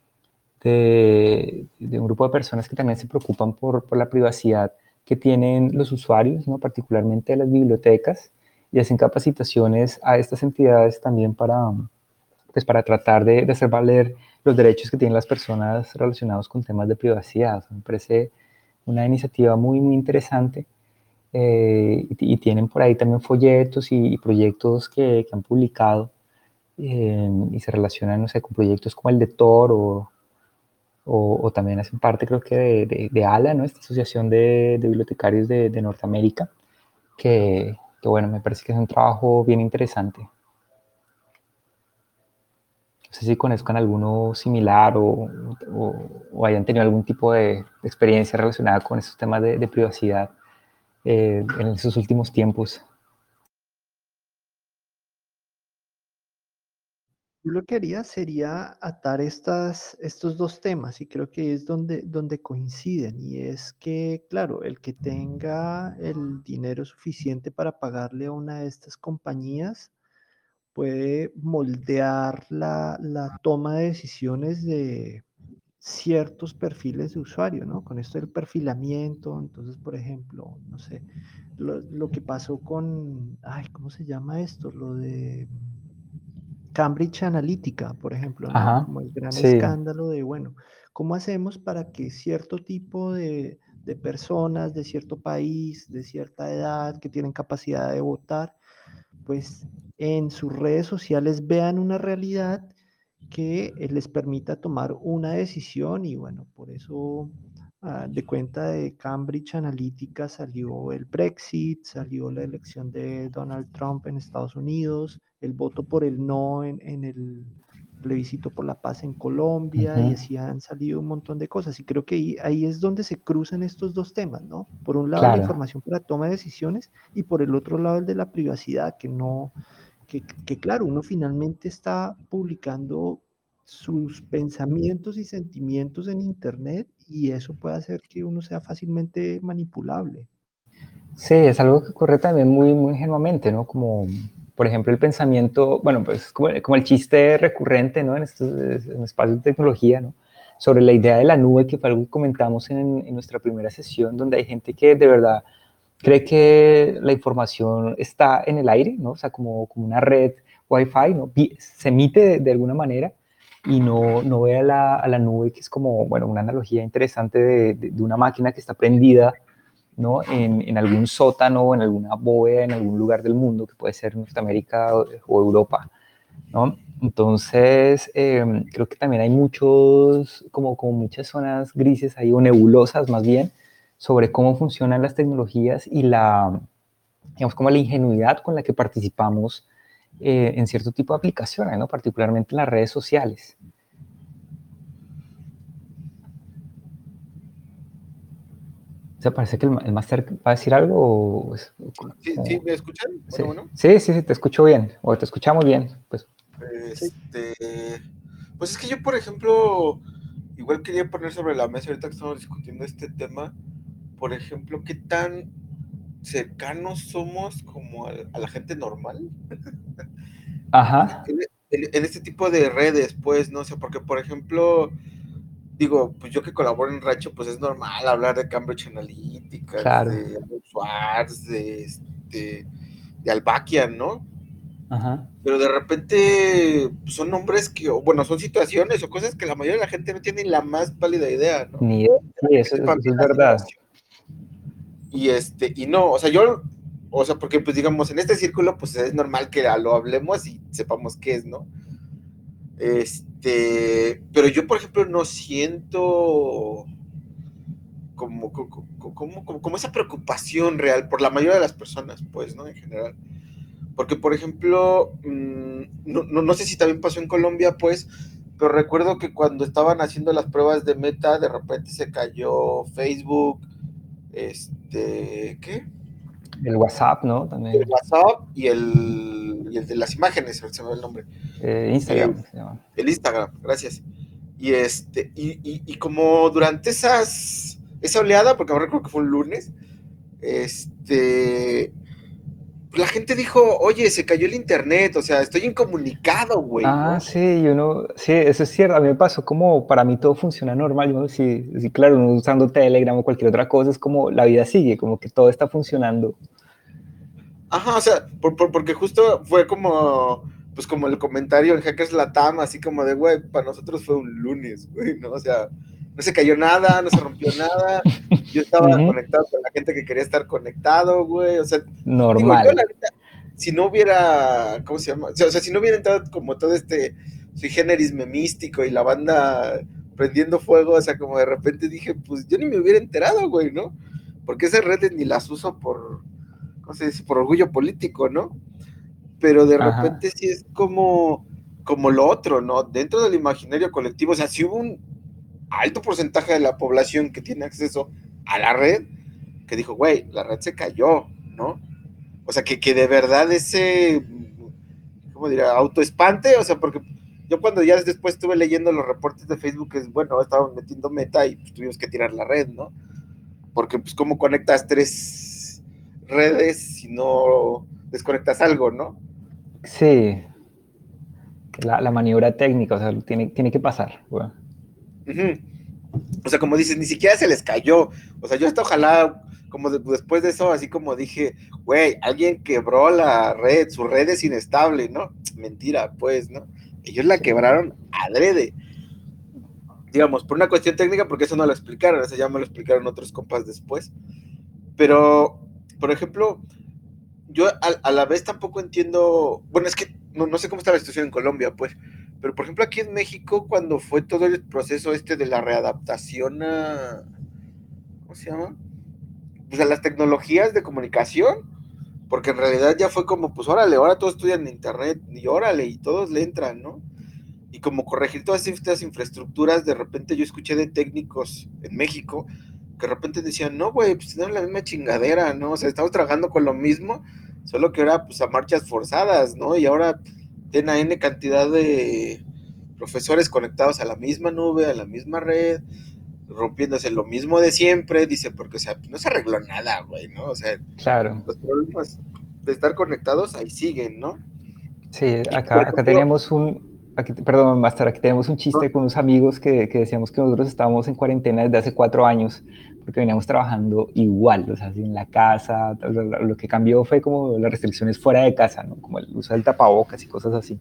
de, de, un grupo de personas que también se preocupan por, por la privacidad que tienen los usuarios, ¿no? Particularmente de las bibliotecas, y hacen capacitaciones a estas entidades también para, pues, para tratar de, de hacer valer los derechos que tienen las personas relacionados con temas de privacidad. O sea, me parece una iniciativa muy, muy interesante. Eh, y, y tienen por ahí también folletos y, y proyectos que, que han publicado eh, y se relacionan, no sé, con proyectos como el de Tor o, o, o también hacen parte, creo que, de, de, de ALA, ¿no? Esta asociación de, de bibliotecarios de, de Norteamérica, que, que, bueno, me parece que es un trabajo bien interesante. No sé si conozcan alguno similar o, o, o hayan tenido algún tipo de experiencia relacionada con estos temas de, de privacidad eh, en esos últimos tiempos. Yo lo que haría sería atar estas, estos dos temas y creo que es donde, donde coinciden y es que, claro, el que tenga el dinero suficiente para pagarle a una de estas compañías puede moldear la, la toma de decisiones de ciertos perfiles de usuario, ¿no? Con esto del perfilamiento, entonces, por ejemplo, no sé, lo, lo que pasó con, ay, ¿cómo se llama esto? Lo de Cambridge Analytica, por ejemplo, ¿no? Ajá, Como el gran sí. escándalo de, bueno, ¿cómo hacemos para que cierto tipo de, de personas de cierto país, de cierta edad, que tienen capacidad de votar, pues en sus redes sociales vean una realidad que eh, les permita tomar una decisión y bueno, por eso ah, de cuenta de Cambridge Analytica salió el Brexit, salió la elección de Donald Trump en Estados Unidos, el voto por el no en, en el plebiscito por la paz en Colombia y Uh-huh. así han salido un montón de cosas. Y creo que ahí, ahí es donde se cruzan estos dos temas, ¿no? Por un lado la Claro. información para toma de decisiones y por el otro lado el de la privacidad, que no, que, que claro, uno finalmente está publicando sus pensamientos y sentimientos en Internet y eso puede hacer que uno sea fácilmente manipulable. Sí, es algo que ocurre también muy, muy ingenuamente, ¿no? Como, por ejemplo, el pensamiento, bueno, pues como, como el chiste recurrente, ¿no? En estos en espacios de tecnología, ¿no? Sobre la idea de la nube, que fue algo que comentamos en, en nuestra primera sesión, donde hay gente que de verdad cree que la información está en el aire, ¿no? O sea, como, como una red Wi-Fi, ¿no? Se emite de, de alguna manera y no, no ve a la, a la nube, que es como, bueno, una analogía interesante de, de, de una máquina que está prendida, ¿no? En, en algún sótano, en alguna bóveda, en algún lugar del mundo, que puede ser Norteamérica o, o Europa, ¿no? Entonces, eh, creo que también hay muchos, como, como muchas zonas grises ahí, o nebulosas más bien, sobre cómo funcionan las tecnologías y la, digamos, como la ingenuidad con la que participamos eh, en cierto tipo de aplicaciones, ¿no? Particularmente en las redes sociales. O sea, parece que el, el máster va a decir algo. O es, ¿Sí, como, ¿Sí me escuchan? sí, Bueno, bueno. sí, sí, sí, te escucho bien, o te escuchamos bien. Pues Sí. Este, pues es que yo, por ejemplo, igual quería poner sobre la mesa, ahorita que estamos discutiendo este tema, por ejemplo, qué tan cercanos somos como a, a la gente normal Ajá, en, en- en este tipo de redes, pues, no sé, porque, por ejemplo, digo, pues yo que colaboro en Racho, pues es normal hablar de Cambridge Analytica, claro. de Schwartz, de, este, de Albakian, ¿no? Ajá. Pero de repente pues, son nombres que, o, bueno, son situaciones o cosas que la mayoría de la gente no tiene la más pálida idea, ¿no? Ni idea. De Sí, la que eso, sepan eso bien es la verdad. situación. Y este, y no, o sea, yo, o sea, porque pues digamos, en este círculo, pues es normal que lo hablemos y sepamos qué es, ¿no? Este, pero yo, por ejemplo, no siento como, como, como, como, como esa preocupación real por la mayoría de las personas, pues, ¿no? En general. Porque, por ejemplo, mmm, no, no, no sé si también pasó en Colombia, pues, pero recuerdo que cuando estaban haciendo las pruebas de Meta, de repente se cayó Facebook, este, ¿qué? El WhatsApp, ¿no? El También. WhatsApp y el, y el de las imágenes, se me va el nombre. Eh, Eh, Instagram se llama. el Instagram, gracias. Y este, y, y, y como durante esas, esa oleada, porque ahora creo que fue un lunes, este, la gente dijo, oye, se cayó el internet, o sea, estoy incomunicado, güey, Ah, ¿no? sí, yo no, sí, eso es cierto. A mí me pasó como para mí todo funciona normal. Yo, sí, sí, claro, uno usando Telegram o cualquier otra cosa, es como la vida sigue, como que todo está funcionando. Ajá, o sea, por, por, porque justo fue como, pues como el comentario en Hackers Latam, así como de, güey, para nosotros fue un lunes, güey, ¿no? O sea, no se cayó nada, no se rompió nada, yo estaba Ujú. conectado con la gente que quería estar conectado, güey, o sea, digo, yo Normal. la neta, si no hubiera, ¿cómo se llama? O sea, o sea, si no hubiera entrado como todo este sui generis memístico y la banda prendiendo fuego, o sea, como de repente dije, pues yo ni me hubiera enterado, güey, ¿no? Porque esas redes ni las uso por, ¿cómo se dice? Por orgullo político, ¿no? Pero de Ajá. repente sí es como, como lo otro, ¿no? Dentro del imaginario colectivo, o sea, si hubo un alto porcentaje de la población que tiene acceso a la red, que dijo, güey, la red se cayó, ¿no? O sea, que, que de verdad ese, ¿cómo diría? Autoespante, o sea, porque yo cuando ya después estuve leyendo los reportes de Facebook, es bueno, estaban metiendo Meta y pues, tuvimos que tirar la red, ¿no? Porque pues cómo conectas tres redes si no desconectas algo, ¿no? Sí, la, la maniobra técnica, o sea, tiene, tiene que pasar. Bueno. Uh-huh. O sea, como dices, ni siquiera se les cayó. O sea, yo hasta ojalá, como de, después de eso, así como dije, güey, alguien quebró la red, su red es inestable, ¿no? Mentira, pues, ¿no? Ellos la Sí. quebraron adrede. Digamos, por una cuestión técnica, porque eso no lo explicaron, eso ya me lo explicaron otros compas después. Pero, por ejemplo, yo a, a la vez tampoco entiendo, bueno, es que no, no sé cómo está la situación en Colombia, pues, pero por ejemplo aquí en México, cuando fue todo el proceso este de la readaptación a, ¿cómo se llama? Pues a las tecnologías de comunicación, porque en realidad ya fue como, pues órale, ahora todos estudian en internet, y órale, y todos le entran, ¿no? Y como corregir todas estas infraestructuras, de repente yo escuché de técnicos en México que de repente decían, no, güey, pues tenemos la misma chingadera, ¿no? O sea, estamos trabajando con lo mismo, solo que ahora pues a marchas forzadas, ¿no? Y ahora tienen a N cantidad de profesores conectados a la misma nube, a la misma red, rompiéndose lo mismo de siempre, dice, porque, o sea, no se arregló nada, güey, ¿no? O sea, Claro. los problemas de estar conectados ahí siguen, ¿no? Sí, Y por acá, acá ejemplo, tenemos un, aquí, perdón, Master, aquí tenemos un ¿no? chiste con unos amigos que, que decíamos que nosotros estábamos en cuarentena desde hace cuatro años, porque veníamos trabajando igual, o sea, así en la casa, lo, lo que cambió fue como las restricciones fuera de casa, ¿no? Como el uso del tapabocas y cosas así.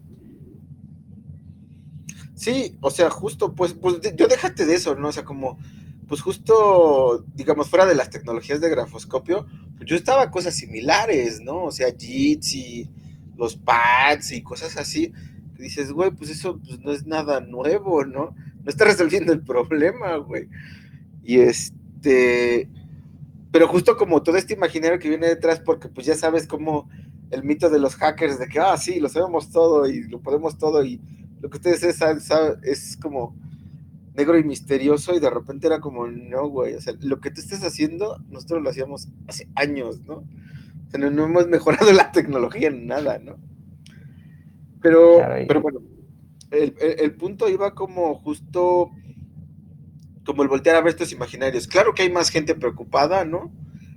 Sí, o sea, justo, pues, pues de- yo déjate de eso, ¿no? O sea, como, pues justo, digamos, fuera de las tecnologías de grafoscopio, pues yo estaba a cosas similares, ¿no? O sea, Jitsi, los pads y cosas así. Que dices, güey, pues eso pues, no es nada nuevo, ¿no? No está resolviendo el problema, güey. Y este, pero justo como todo este imaginario que viene detrás, porque pues ya sabes cómo el mito de los hackers, de que, ah, sí, lo sabemos todo y lo podemos todo y lo que ustedes es, sabe, es como negro y misterioso y de repente era como, no, güey, o sea, lo que tú estás haciendo, nosotros lo hacíamos hace años, ¿no? O sea, no, no hemos mejorado la tecnología en nada, ¿no? Pero, Claro, y- pero bueno, el, el, el punto iba como justo como el voltear a ver estos imaginarios. Claro que hay más gente preocupada, ¿no?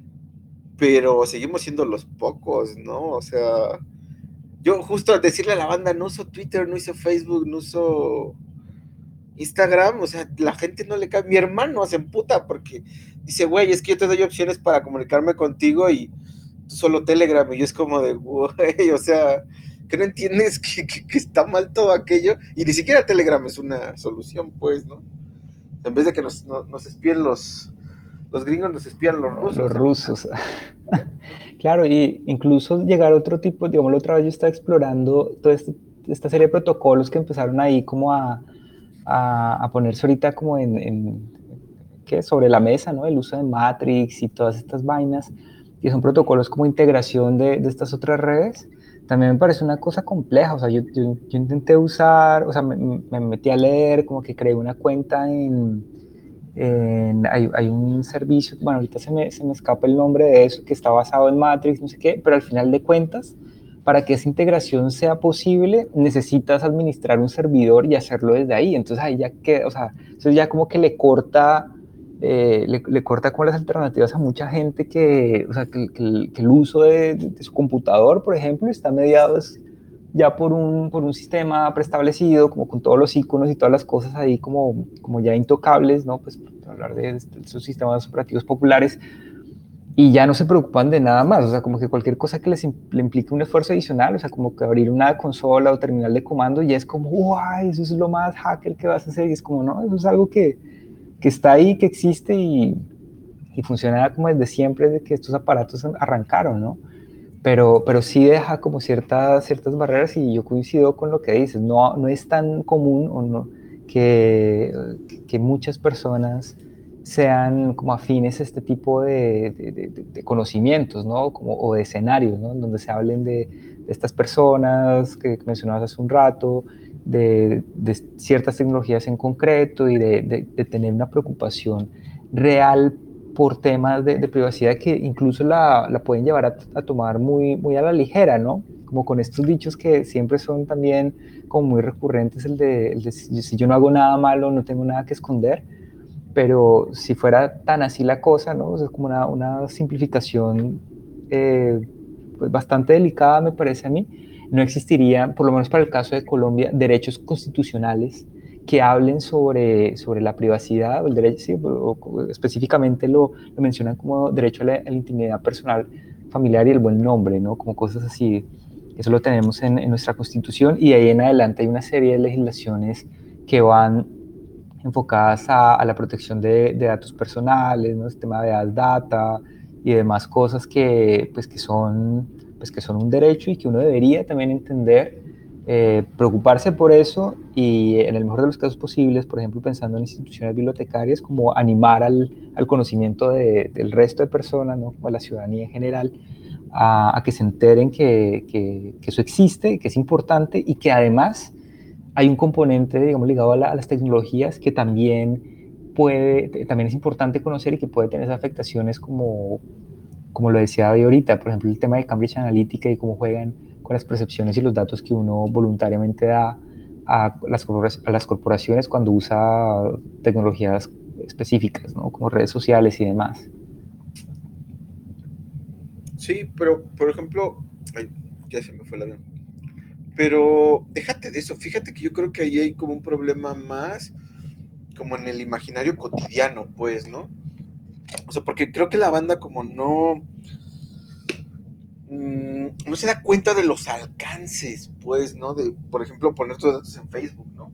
Pero seguimos siendo los pocos, ¿no? O sea, yo justo al decirle a la banda, no uso Twitter, no uso Facebook, no uso Instagram, o sea, la gente no le cae. Mi hermano se emputa porque dice, güey, es que yo te doy opciones para comunicarme contigo y tú solo Telegram. Y yo es como de, güey, o sea, que no entiendes que, que, que está mal todo aquello. Y ni siquiera Telegram es una solución, pues, ¿no? En vez de que nos, no, nos espíen los, los gringos, nos espían los los rusos. rusos. Claro, y incluso llegar a otro tipo, digamos, la otra vez yo estaba explorando toda este, esta serie de protocolos que empezaron ahí como a, a, a ponerse ahorita como en, en, ¿qué? Sobre la mesa, ¿no? El uso de Matrix y todas estas vainas, y son protocolos como integración de, de estas otras redes. También me parece una cosa compleja, o sea, yo, yo, yo intenté usar, o sea, me, me metí a leer, como que creé una cuenta en, en, hay, hay, un servicio, bueno, ahorita se me, se me escapa el nombre de eso, que está basado en Matrix, no sé qué, pero al final de cuentas, para que esa integración sea posible, necesitas administrar un servidor y hacerlo desde ahí. Entonces ahí ya queda, o sea, eso ya como que le corta, eh, le, le corta con las alternativas a mucha gente que, o sea, que, que, que el uso de, de, de su computador, por ejemplo, está mediado ya por un, por un sistema preestablecido, como con todos los iconos y todas las cosas ahí como, como ya intocables, ¿no? Pues para hablar de, de esos sistemas operativos populares, y ya no se preocupan de nada más, o sea, como que cualquier cosa que les le implique un esfuerzo adicional, o sea, como que abrir una consola o terminal de comando, ya es como, ¡guay! Eso es lo más hacker que vas a hacer, y es como, no, eso es algo que, que está ahí, que existe y, y funciona como desde siempre, desde que estos aparatos arrancaron, ¿no? Pero, pero sí deja como ciertas, ciertas barreras, y yo coincido con lo que dices, no, no es tan común o no, que, que muchas personas sean como afines a este tipo de, de, de, de conocimientos, ¿no? Como, o de escenarios, ¿no? Donde se hablen de, de estas personas que mencionabas hace un rato, de, de ciertas tecnologías en concreto, y de, de, de tener una preocupación real por temas de, de privacidad que incluso la, la pueden llevar a, a, tomar muy, muy a la ligera, ¿no? Como con estos dichos que siempre son también como muy recurrentes, el de, el de si yo no hago nada malo, no tengo nada que esconder, pero si fuera tan así la cosa, ¿no? O sea, es como una, una simplificación eh, pues bastante delicada, me parece a mí. No existirían, por lo menos para el caso de Colombia, derechos constitucionales que hablen sobre, sobre la privacidad, o el derecho, sí, o, o específicamente lo, lo mencionan como derecho a la, a la intimidad personal, familiar y el buen nombre, ¿no? Como cosas así. Eso lo tenemos en, en nuestra Constitución, y de ahí en adelante hay una serie de legislaciones que van enfocadas a, a la protección de, de datos personales, ¿no? El tema de data y demás cosas que, pues, que, son, pues, que son un derecho y que uno debería también entender, eh, preocuparse por eso, y en el mejor de los casos posibles, por ejemplo, pensando en instituciones bibliotecarias, como animar al, al conocimiento de, del resto de personas, ¿no? O a la ciudadanía en general, a, a que se enteren que, que, que eso existe, que es importante, y que además hay un componente, digamos, ligado a, la, a las tecnologías que también puede, también es importante conocer, y que puede tener esas afectaciones como, como lo decía David ahorita, por ejemplo, el tema de Cambridge Analytica y cómo juegan con las percepciones y los datos que uno voluntariamente da a las, a las corporaciones cuando usa tecnologías específicas, ¿no? Como redes sociales y demás. Sí, pero, por ejemplo, ay, ya se me fue la avión. Pero déjate de eso, fíjate que yo creo que ahí hay como un problema más como en el imaginario cotidiano, pues, ¿no? O sea, porque creo que la banda como no mmm, no se da cuenta de los alcances, pues, ¿no? De, por ejemplo, poner tus datos en Facebook, ¿no?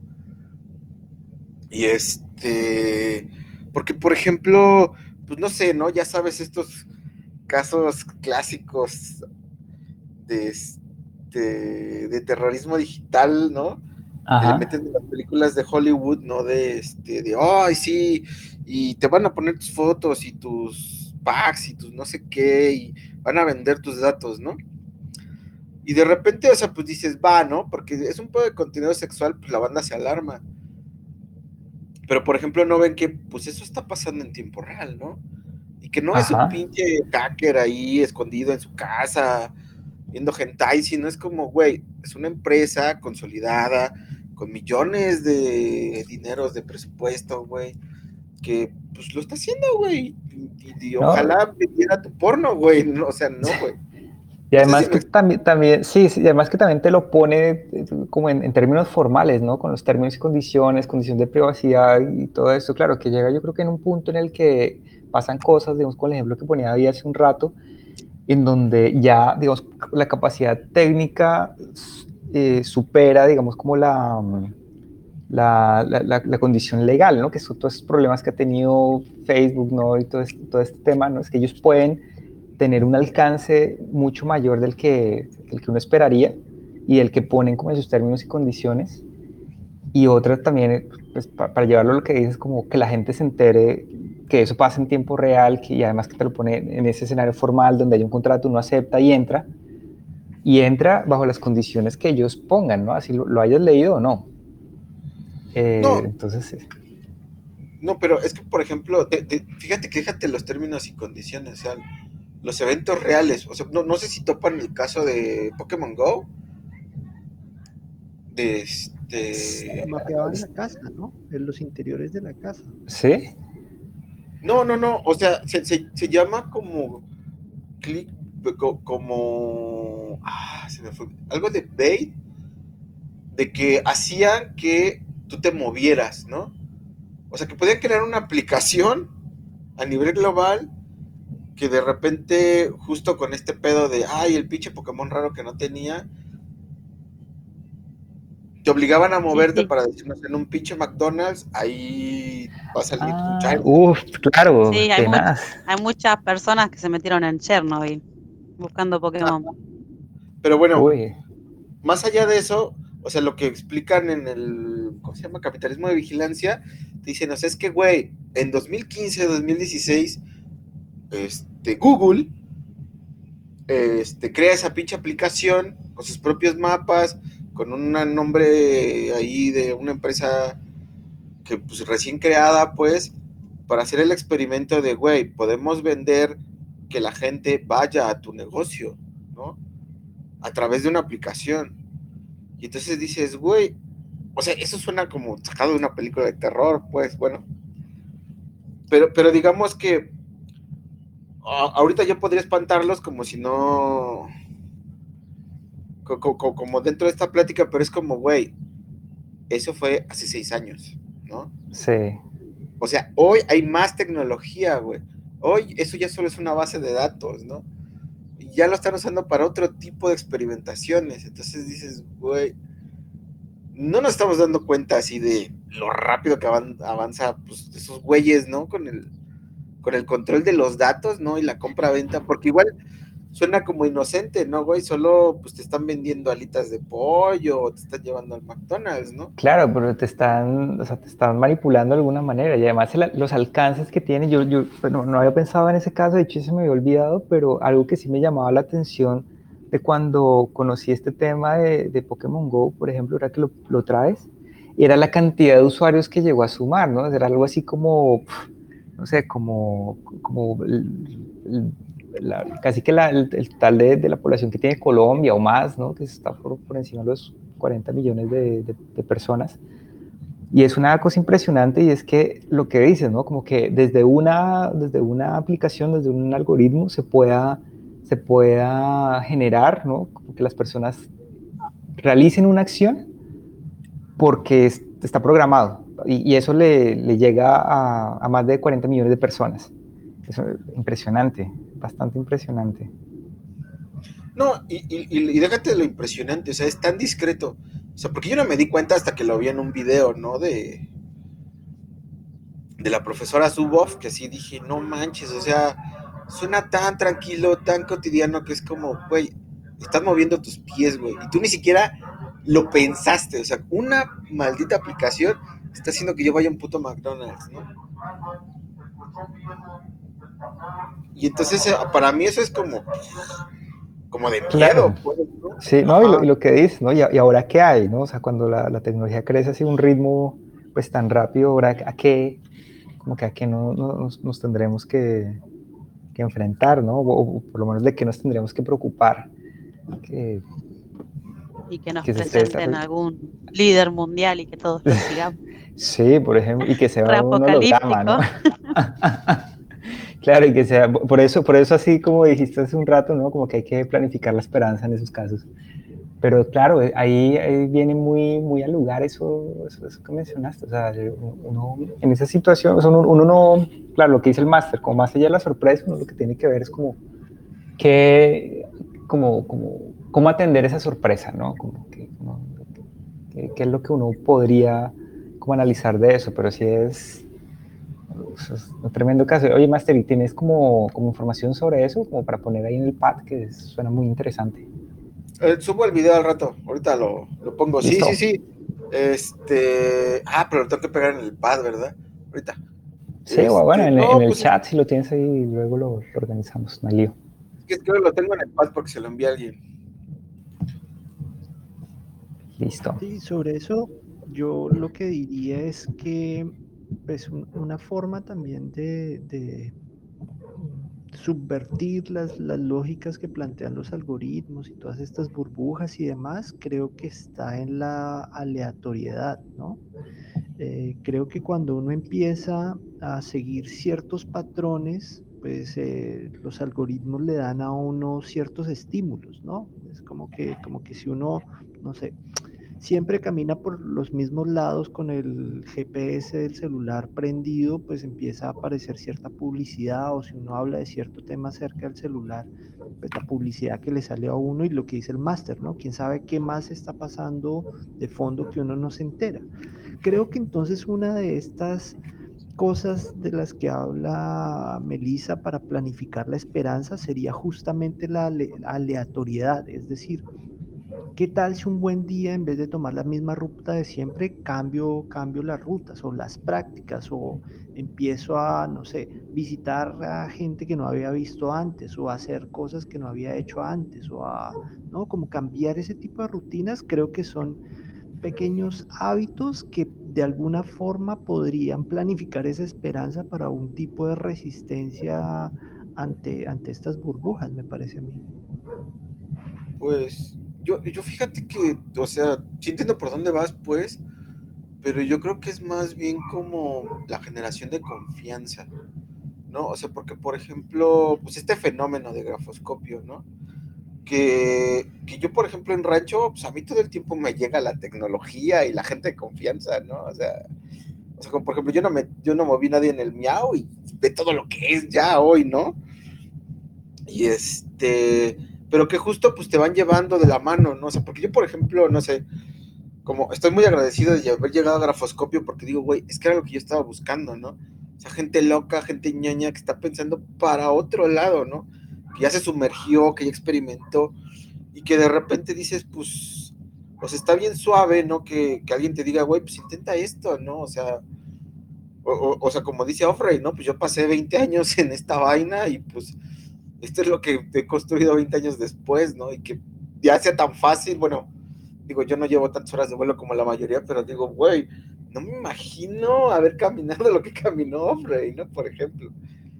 Y este, porque, por ejemplo, pues no sé, ¿no? Ya sabes, estos casos clásicos de, este, de terrorismo digital, ¿no? Que le Ajá. meten en las películas de Hollywood, ¿no? De, este, de, ay, sí, y te van a poner tus fotos y tus packs y tus no sé qué, y van a vender tus datos, ¿no? Y de repente, o sea, pues dices, va, ¿no? Porque es un poco de contenido sexual, pues la banda se alarma. Pero, por ejemplo, no ven que, pues eso está pasando en tiempo real, ¿no? Y que no es un Ajá. pinche hacker ahí escondido en su casa, viendo hentai, sino es como, güey, es una empresa consolidada, con millones de dineros de presupuesto, güey, que pues lo está haciendo, güey, y, y, y ¿no? ojalá vendiera tu porno, güey, no, o sea, no, güey. Y No sé además si que me... también, también sí, sí, y además que también te lo pone eh, como en, en términos formales, ¿no? Con los términos y condiciones, condición de privacidad y todo eso, claro, que llega yo creo que en un punto en el que pasan cosas, digamos, con el ejemplo que ponía David hace un rato, en donde ya, digamos, la capacidad técnica eh, supera, digamos, como la, la, la, la, la condición legal, ¿no? Que son todos esos problemas que ha tenido Facebook, ¿no? Y todo este, todo este tema, ¿no? Es que ellos pueden tener un alcance mucho mayor del que, del que uno esperaría y el que ponen como en sus términos y condiciones. Y otra también, pues, para, para llevarlo a lo que dices, como que la gente se entere que eso pasa en tiempo real, que, y además que te lo pone en ese escenario formal donde hay un contrato, uno acepta y entra, y entra bajo las condiciones que ellos pongan, ¿no? Así lo, lo hayas leído o no. Eh, No, entonces, no, pero es que, por ejemplo, de, de, fíjate que déjate los términos y condiciones, o sea, los eventos reales, o sea, no, no sé si topan el caso de Pokémon Go, de este... Mapeaban la casa, ¿no? En los interiores de la casa. ¿sí? No, no, no, o sea, se, se, se llama como click, como... Ah, se me fue. Algo de bait, de que hacían que tú te movieras, ¿no? O sea, que podían crear una aplicación a nivel global que de repente, justo con este pedo de, ay, el pinche Pokémon raro que no tenía, te obligaban a Sí, moverte sí. para decirnos en un pinche McDonald's, ahí va a salir tu Ah, child. uff, claro, Sí, hay, much- tenaz. hay muchas personas que se metieron en Chernobyl buscando Pokémon. Pero bueno, Uy, más allá de eso, o sea, lo que explican en el, ¿cómo se llama? Capitalismo de vigilancia, te dicen, o sea, es que, güey, en dos mil quince, dos mil dieciséis, este, Google, este, crea esa pinche aplicación con sus propios mapas, con un nombre ahí de una empresa que, pues, recién creada, pues, para hacer el experimento de, güey, podemos vender que la gente vaya a tu negocio, ¿no? A través de una aplicación. Y entonces dices, güey, o sea, eso suena como sacado de una película de terror, pues, bueno. Pero, pero digamos que a, ahorita yo podría espantarlos como si no... Co, co, como dentro de esta plática, pero es como, güey, eso fue hace seis años, ¿no? sí. O sea, hoy hay más tecnología, güey. Hoy eso ya solo es una base de datos, ¿no? Y ya lo están usando para otro tipo de experimentaciones. Entonces dices, güey, no nos estamos dando cuenta así de lo rápido que avanza pues, esos güeyes, ¿no? Con el, con el control de los datos, ¿no? Y la compra-venta, porque igual suena como inocente, ¿no, güey? Solo pues te están vendiendo alitas de pollo o te están llevando al McDonald's, ¿no? Claro, pero te están, o sea, te están manipulando de alguna manera y además el, los alcances que tiene, yo, yo bueno, no había pensado en ese caso, de hecho se me había olvidado, pero algo que sí me llamaba la atención de cuando conocí este tema de, de Pokémon Go, por ejemplo, ahora que lo, lo traes, era la cantidad de usuarios que llegó a sumar, ¿no? Era algo así como, no sé, como, como el, el, la, casi que la, el, el total de, de la población que tiene Colombia o más, ¿no? Que está por, por encima de los cuarenta millones de, de, de, personas. Y es una cosa impresionante y es que lo que dices, ¿no? Como que desde una, desde una aplicación, desde un algoritmo se pueda, se pueda generar, ¿no? Como que las personas realicen una acción porque es, está programado y, y eso le, le llega a, a más de cuarenta millones de personas. Eso es impresionante, bastante impresionante. No, y, y, y déjate lo impresionante, o sea, es tan discreto. O sea, porque yo no me di cuenta hasta que lo vi en un video, ¿no? De, de la profesora Zuboff, que así dije, no manches, o sea, suena tan tranquilo, tan cotidiano, que es como, güey, estás moviendo tus pies, güey, y tú ni siquiera lo pensaste, o sea, una maldita aplicación está haciendo que yo vaya a un puto McDonald's, ¿no? Y entonces, para mí eso es como, como de miedo, Claro. pues, ¿no? Sí, no, y lo, y lo que dices, ¿no? Y, y ahora qué hay, ¿no? O sea, cuando la, la tecnología crece así a un ritmo pues tan rápido, ahora a qué, como que a qué no, no nos, nos, tendremos que, que enfrentar, ¿no? O, o, por lo menos de qué nos tendremos que preocupar. Que... y que nos que se esté presenten desarrollando. algún líder mundial y que todos lo sigamos. Sí, por ejemplo, y que sea un holograma, ¿no? Reapocalíptico. Claro, y que sea, por eso, por eso así como dijiste hace un rato, ¿no? Como que hay que planificar la esperanza en esos casos. Pero claro, ahí, ahí viene muy, muy al lugar eso, eso, eso que mencionaste. O sea, uno en esa situación, o sea, uno, uno no, claro, lo que dice el máster, como más allá de la sorpresa, uno lo que tiene que ver es como qué, como, como, cómo atender esa sorpresa, ¿no? Como que, como, qué, qué es lo que uno podría como analizar de eso, pero sí es, es un tremendo caso. Oye, máster, ¿y tienes como, como información sobre eso, como para poner ahí en el pad, que es, suena muy interesante? Eh, subo el video al rato, ahorita lo, lo pongo. Sí, sí, ¿Listo? sí. Este. Ah, pero lo tengo que pegar en el pad, ¿verdad? Ahorita. Sí, bueno, Este. en, en No, el pues chat si lo tienes ahí, luego lo, lo organizamos, no hay lío. es que creo que lo tengo en el pad porque se lo envié a alguien. Listo. Sí, sobre eso yo lo que diría es que pues un- una forma también de, de, mm, subvertir las, las lógicas que plantean los algoritmos y todas estas burbujas y demás, creo que está en la aleatoriedad, ¿no? Eh, creo que cuando uno empieza a seguir ciertos patrones, pues eh, los algoritmos le dan a uno ciertos estímulos, ¿no? Es como que, como que si uno, no sé, siempre camina por los mismos lados con el G P S del celular prendido, pues empieza a aparecer cierta publicidad, o si uno habla de cierto tema cerca del celular, pues la publicidad que le sale a uno y lo que dice el máster, ¿no? ¿Quién sabe qué más está pasando de fondo que uno no se entera? Creo que entonces una de estas cosas de las que habla Melissa para planificar la esperanza sería justamente la ale- aleatoriedad, es decir, ¿qué tal si un buen día, en vez de tomar la misma ruta de siempre, cambio, cambio las rutas o las prácticas o empiezo a, no sé, visitar a gente que no había visto antes o a hacer cosas que no había hecho antes o a, ¿no? Como cambiar ese tipo de rutinas, creo que son pequeños hábitos que de alguna forma podrían planificar esa esperanza para un tipo de resistencia ante, ante estas burbujas, me parece a mí. Pues yo, yo fíjate que, o sea, sí entiendo por dónde vas, pues, pero yo creo que es más bien como la generación de confianza, ¿no? O sea, porque, por ejemplo, pues este fenómeno de grafoscopio, ¿no? Que, que yo, por ejemplo, en rancho, pues a mí todo el tiempo me llega la tecnología y la gente de confianza, ¿no? O sea, o sea como por ejemplo, yo no, me, yo no moví nadie en el miau y ve todo lo que es ya hoy, ¿no? Y este, pero que justo pues te van llevando de la mano, ¿no? O sea, porque yo, por ejemplo, no sé, como estoy muy agradecido de haber llegado a Grafoscopio porque digo, güey, es que era lo que yo estaba buscando, ¿no? O sea, gente loca, gente ñoña que está pensando para otro lado, ¿no? Que ya se sumergió, que ya experimentó y que de repente dices, pues, pues está bien suave, ¿no? Que, que alguien te diga, güey, pues intenta esto, ¿no? O sea, o, o, o sea, como dice Offrey, ¿no? Pues yo pasé veinte años en esta vaina y pues esto es lo que he construido veinte años después, ¿no? Y que ya sea tan fácil, bueno, digo, yo no llevo tantas horas de vuelo como la mayoría, pero digo, güey, no me imagino haber caminado lo que caminó Offrey, ¿no? Por ejemplo.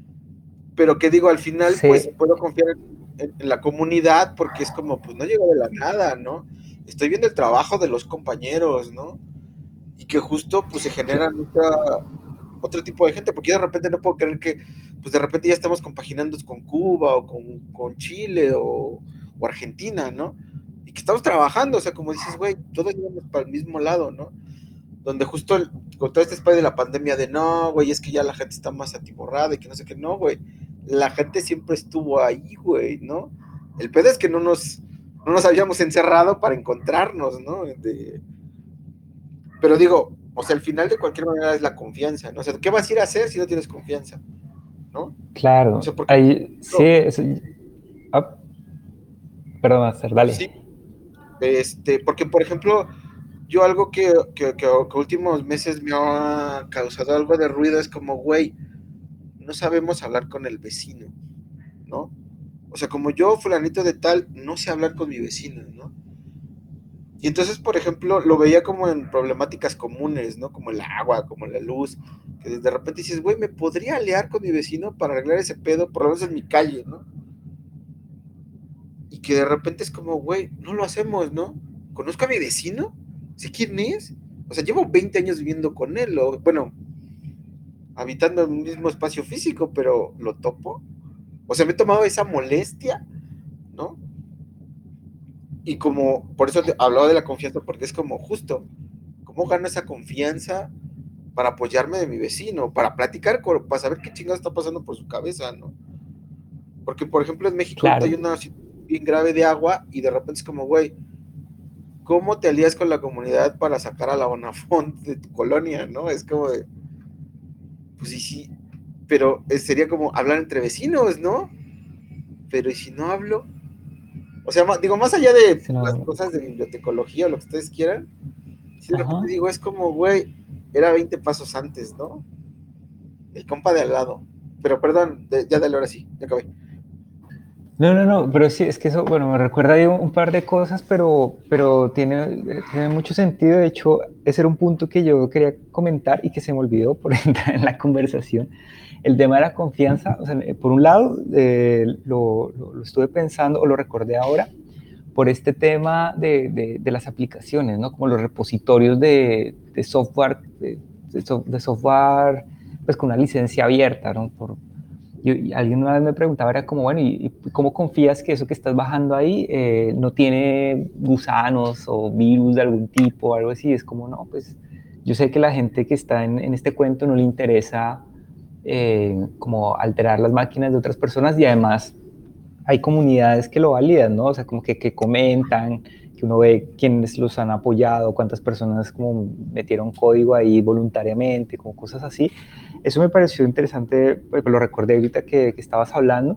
Pero que digo, al final, pues Sí, puedo confiar en, en la comunidad porque es como, pues no llegó de la nada, ¿no? Estoy viendo el trabajo de los compañeros, ¿no? Y que justo, pues se generan otra, otro tipo de gente, porque yo de repente no puedo creer que, pues de repente ya estamos compaginando con Cuba o con, con Chile o, o Argentina, ¿no? Y que estamos trabajando, o sea, como dices, güey, todos llevamos para el mismo lado, ¿no? Donde justo el, con todo este spy de la pandemia de no, güey, es que ya la gente está más atiborrada y que no sé qué, no, güey, la gente siempre estuvo ahí, güey, ¿no? El pedo es que no nos, no nos habíamos encerrado para encontrarnos, ¿no? De, pero digo, o sea, al final de cualquier manera es la confianza, ¿no? O sea, ¿qué vas a ir a hacer si no tienes confianza? ¿No? O claro. sea, porque, Ahí, sí, no, eso, ah, perdón, Master, dale. sí, este, porque por ejemplo, yo algo que, que, que, que últimos meses me ha causado algo de ruido es como, güey, no sabemos hablar con el vecino, ¿no? O sea, como yo, fulanito de tal, no sé hablar con mi vecino, ¿no? Y entonces, por ejemplo, lo veía como en problemáticas comunes, ¿no? Como el agua, como la luz, que de repente dices, güey, me podría aliar con mi vecino para arreglar ese pedo, por lo menos en mi calle, ¿no? Y que de repente es como, güey, no lo hacemos, ¿no? conozco a mi vecino, sé quién es, o sea, llevo veinte años viviendo con él, o bueno, habitando en un mismo espacio físico, pero lo topo. O sea, me he tomado esa molestia, ¿no? Y como, por eso te hablaba de la confianza, porque es como justo, ¿cómo gano esa confianza para apoyarme de mi vecino, para platicar, con, para saber qué chingada está pasando por su cabeza, ¿no? Porque, por ejemplo, en México ahorita Claro. hay una situación bien grave de agua y de repente es como, güey, ¿cómo te alías con la comunidad para sacar a la Bonafont de tu colonia, no? Es como de, pues sí, sí, pero sería como hablar entre vecinos, ¿no? Pero ¿y si no hablo? O sea, digo, más allá de Si las no, cosas de bibliotecología o lo que ustedes quieran, si de repente ajá. digo, es como, güey, era veinte pasos antes, ¿no? El compa de al lado. Pero perdón, de, ya dale ahora sí, ya acabé. No, no, no, pero sí, es que eso, bueno, me recuerda ahí un, un par de cosas, pero, pero tiene, tiene mucho sentido. De hecho, ese era un punto que yo quería comentar y que se me olvidó por entrar en la conversación. El tema de la confianza, o sea, por un lado, eh, lo, lo, lo estuve pensando o lo recordé ahora por este tema de, de, de las aplicaciones, ¿no? Como los repositorios de, de software, de, de, de software, pues con una licencia abierta, ¿no? Por, yo, y alguien una vez me preguntaba, era como, bueno, ¿y, y cómo confías que eso que estás bajando ahí eh, no tiene gusanos o virus de algún tipo o algo así? Es como, no, pues yo sé que la gente que está en, en este cuento no le interesa eh, como alterar las máquinas de otras personas y además hay comunidades que lo validan, ¿no? O sea, como que, que comentan, que uno ve quiénes los han apoyado, cuántas personas como metieron código ahí voluntariamente, como cosas así. Eso me pareció interesante, pues lo recordé ahorita que, que estabas hablando.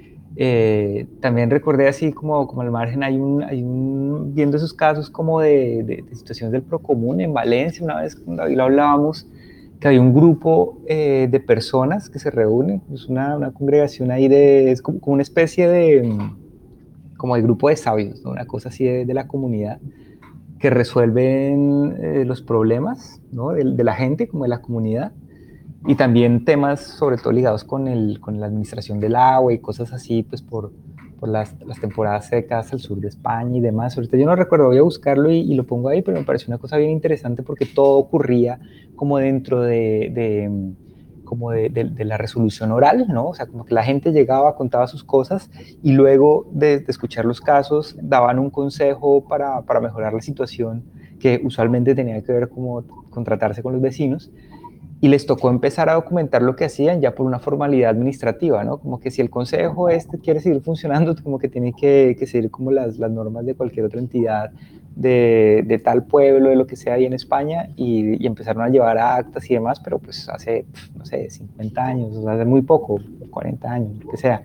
Eh, también recordé así como, como al margen hay un, hay un, viendo esos casos como de, de, de situaciones del Procomún en Valencia, una vez con David lo hablábamos, que hay un grupo eh, de personas que se reúnen, es una, una congregación ahí de, es como, como una especie de, como de grupo de sabios, ¿no? Una cosa así de, de la comunidad, que resuelven eh, los problemas, ¿no? de, de la gente, como de la comunidad, y también temas sobre todo ligados con, el, con la administración del agua y cosas así, pues por, por las, las temporadas secas al sur de España y demás. Ahorita yo no recuerdo, voy a buscarlo y, y lo pongo ahí, pero me pareció una cosa bien interesante porque todo ocurría como dentro de, de como de, de, de la resolución oral, ¿no? O sea, como que la gente llegaba, contaba sus cosas y luego de, de escuchar los casos daban un consejo para, para mejorar la situación que usualmente tenía que ver como con tratarse con los vecinos, y les tocó empezar a documentar lo que hacían ya por una formalidad administrativa, ¿no? Como que si el consejo este quiere seguir funcionando, como que tiene que, que seguir como las, las normas de cualquier otra entidad de, de tal pueblo, de lo que sea ahí en España, y, y empezaron a llevar actas y demás, pero pues hace, no sé, cincuenta años, o sea, hace muy poco, cuarenta años, lo que sea.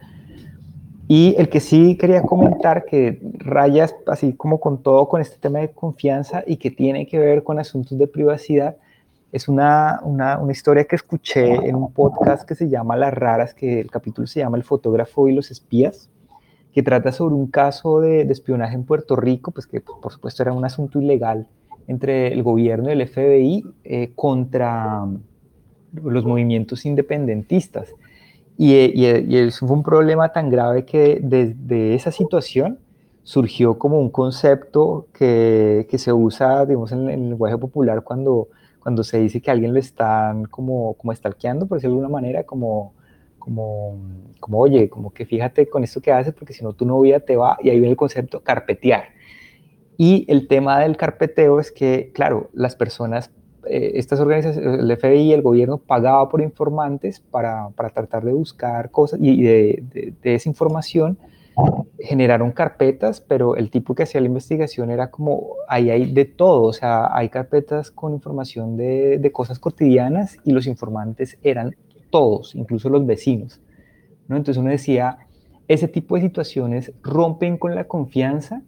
Y el que sí quería comentar que rayas así como con todo, con este tema de confianza y que tiene que ver con asuntos de privacidad, es una, una, una historia que escuché en un podcast que se llama Las Raras, que el capítulo se llama El fotógrafo y los espías, que trata sobre un caso de, de espionaje en Puerto Rico, pues que por supuesto era un asunto ilegal entre el gobierno y el F B I eh, contra los movimientos independentistas. Y, y, y eso fue un problema tan grave que desde esa situación surgió como un concepto que, que se usa, digamos, en, en el lenguaje popular cuando, cuando se dice que a alguien lo están como, como stalkeando, por decirlo de alguna manera, como, como, como, oye, como que fíjate con esto que haces, porque si no tu novia te va, y ahí viene el concepto carpetear. Y el tema del carpeteo es que, claro, las personas, eh, estas organizaciones, el F B I, el gobierno pagaba por informantes para, para tratar de buscar cosas y de, de, de esa información generaron carpetas, pero el tipo que hacía la investigación era como, ahí hay de todo, o sea, hay carpetas con información de, de cosas cotidianas y los informantes eran todos, incluso los vecinos, ¿no? Entonces uno decía, ese tipo de situaciones rompen con la confianza.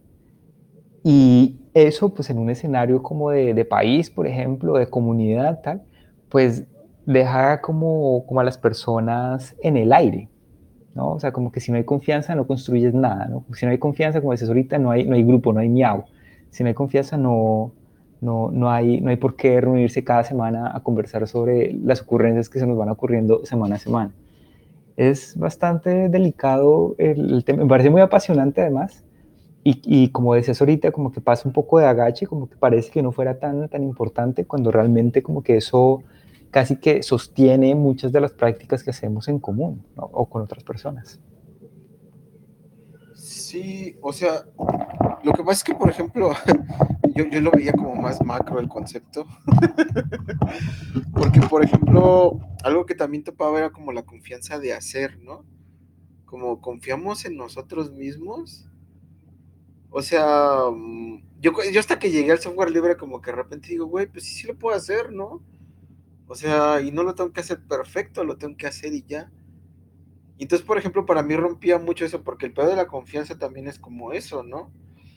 Y eso, pues en un escenario como de, de país, por ejemplo, de comunidad, tal, pues deja como, como a las personas en el aire, ¿no? O sea, como que si no hay confianza no construyes nada, ¿no? Si no hay confianza, como dices ahorita, no hay, no hay grupo, no hay miau. Si no hay confianza, no, no, no, hay, no hay por qué reunirse cada semana a conversar sobre las ocurrencias que se nos van ocurriendo semana a semana. Es bastante delicado el, el tema, me parece muy apasionante además, y, y como decías ahorita, como que pasa un poco de agache, como que parece que no fuera tan, tan importante, cuando realmente como que eso casi que sostiene muchas de las prácticas que hacemos en común, ¿no? O con otras personas. Sí, o sea, lo que pasa es que, por ejemplo, yo, yo lo veía como más macro el concepto, porque, por ejemplo, algo que también topaba era como la confianza de hacer, ¿no? Como confiamos en nosotros mismos. O sea, mm, yo, yo hasta que llegué al software libre, como que de repente digo, güey, pues sí, sí lo puedo hacer, ¿no? O sea, y no lo tengo que hacer perfecto, lo tengo que hacer y ya. Y entonces, por ejemplo, para mí rompía mucho eso, porque el pedo de la confianza también es como eso, ¿no?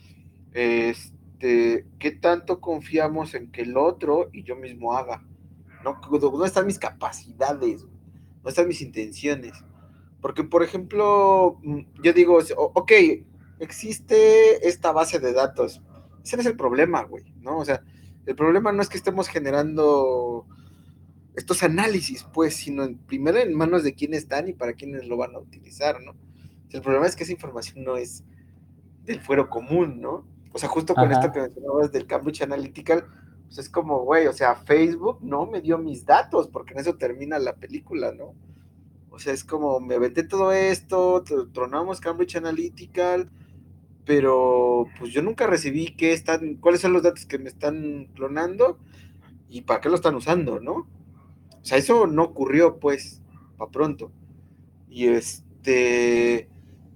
Este, ¿qué tanto confiamos en que el otro y yo mismo haga? ¿No? ¿Dónde están mis capacidades? ¿Dónde están mis intenciones? Porque, por ejemplo, mm, yo digo, ok, existe esta base de datos. Ese no es el problema, güey, ¿no? O sea, el problema no es que estemos generando estos análisis, pues, sino en, primero en manos de quién están y para quiénes lo van a utilizar, ¿no? El problema es que esa información no es del fuero común, ¿no? O sea, justo con esto Ajá. que mencionabas del Cambridge Analytica, pues es como, güey, o sea, Facebook no me dio mis datos, porque en eso termina la película, ¿no? O sea, es como, me aventé todo esto, tronamos Cambridge Analytica, pero pues yo nunca recibí qué están, cuáles son los datos que me están clonando y para qué lo están usando, ¿no? O sea, eso no ocurrió, pues, para pronto. Y este,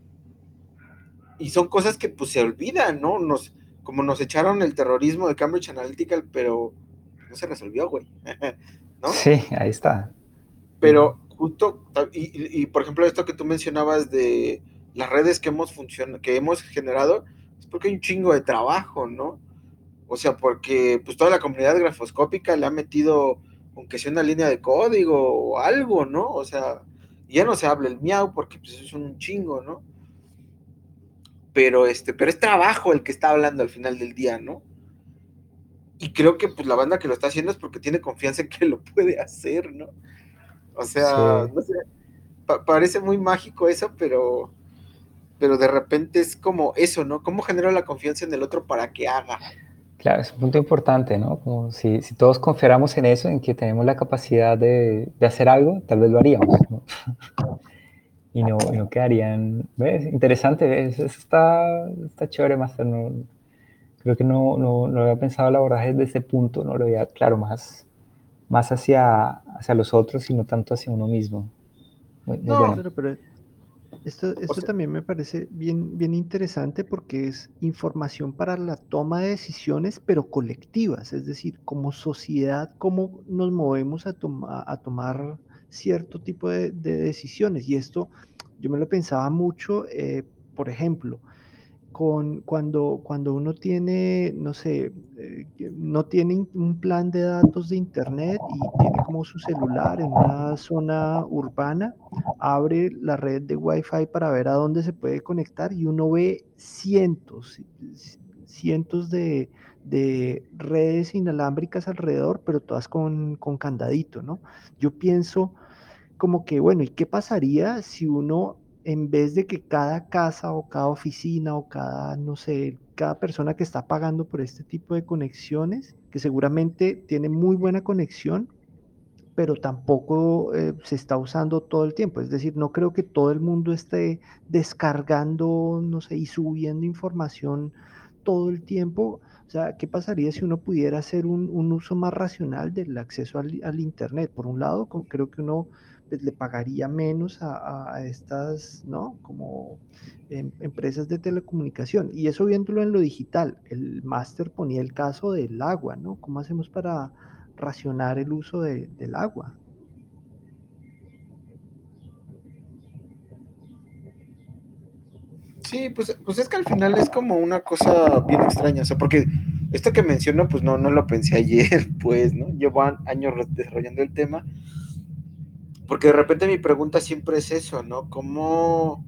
y son cosas que pues se olvidan, ¿no? Nos, como nos echaron el terrorismo de Cambridge Analytica, pero no se resolvió, güey, ¿no? Sí, ahí está. Pero justo, y, y, y, por ejemplo, esto que tú mencionabas de las redes que hemos funcionado, que hemos generado, es porque hay un chingo de trabajo, ¿no? O sea, porque pues toda la comunidad grafoscópica le ha metido, aunque sea una línea de código o algo, ¿no? O sea, ya no se habla el miau porque pues eso es un chingo, ¿no? Pero este, pero es trabajo el que está hablando al final del día, ¿no? Y creo que pues la banda que lo está haciendo es porque tiene confianza en que lo puede hacer, ¿no? O sea, Sí. no sé, pa parece muy mágico eso, pero, pero de repente es como eso, ¿no? ¿Cómo genero la confianza en el otro para que haga? Claro, es un punto importante, ¿no? Como si, si todos confiáramos en eso, en que tenemos la capacidad de, de hacer algo, tal vez lo haríamos, ¿no? Y no, y no quedarían, ¿ves? Interesante, ¿ves? Eso está, está chévere, Master. No, creo que no, no, no había pensado el abordaje desde ese punto, no lo veía, claro, más, más hacia, hacia los otros y no tanto hacia uno mismo. Muy, muy No, bueno. Claro, pero esto, o esto sea, también me parece bien, bien interesante porque es información para la toma de decisiones, pero colectivas, es decir, como sociedad, cómo nos movemos a, toma- a tomar cierto tipo de, de decisiones. Y esto yo me lo pensaba mucho, eh, por ejemplo, con, cuando, cuando uno tiene, no sé, eh, que no tiene in- un plan de datos de internet y tiene como su celular en una zona urbana, abre la red de Wi-Fi para ver a dónde se puede conectar y uno ve cientos, c- cientos de, de redes inalámbricas alrededor, pero todas con, con candadito, ¿no? Yo pienso como que, bueno, ¿y qué pasaría si uno, en vez de que cada casa o cada oficina o cada, no sé, cada persona que está pagando por este tipo de conexiones, que seguramente tiene muy buena conexión, pero tampoco eh, se está usando todo el tiempo? Es decir, no creo que todo el mundo esté descargando, no sé, y subiendo información todo el tiempo. O sea, ¿qué pasaría si uno pudiera hacer un, un uso más racional del acceso al, al Internet? Por un lado, co- creo que uno pues, le pagaría menos a, a- a estas, ¿no? Como em- empresas de telecomunicación. Y eso viéndolo en lo digital. El máster ponía el caso del agua, ¿no? ¿Cómo hacemos para racionar el uso de- del agua? sí, pues, pues es que al final es como una cosa bien extraña, o sea, porque esto que menciono, pues no, no lo pensé ayer, pues, ¿no? Llevo años desarrollando el tema, porque de repente mi pregunta siempre es eso, ¿no? ¿Cómo,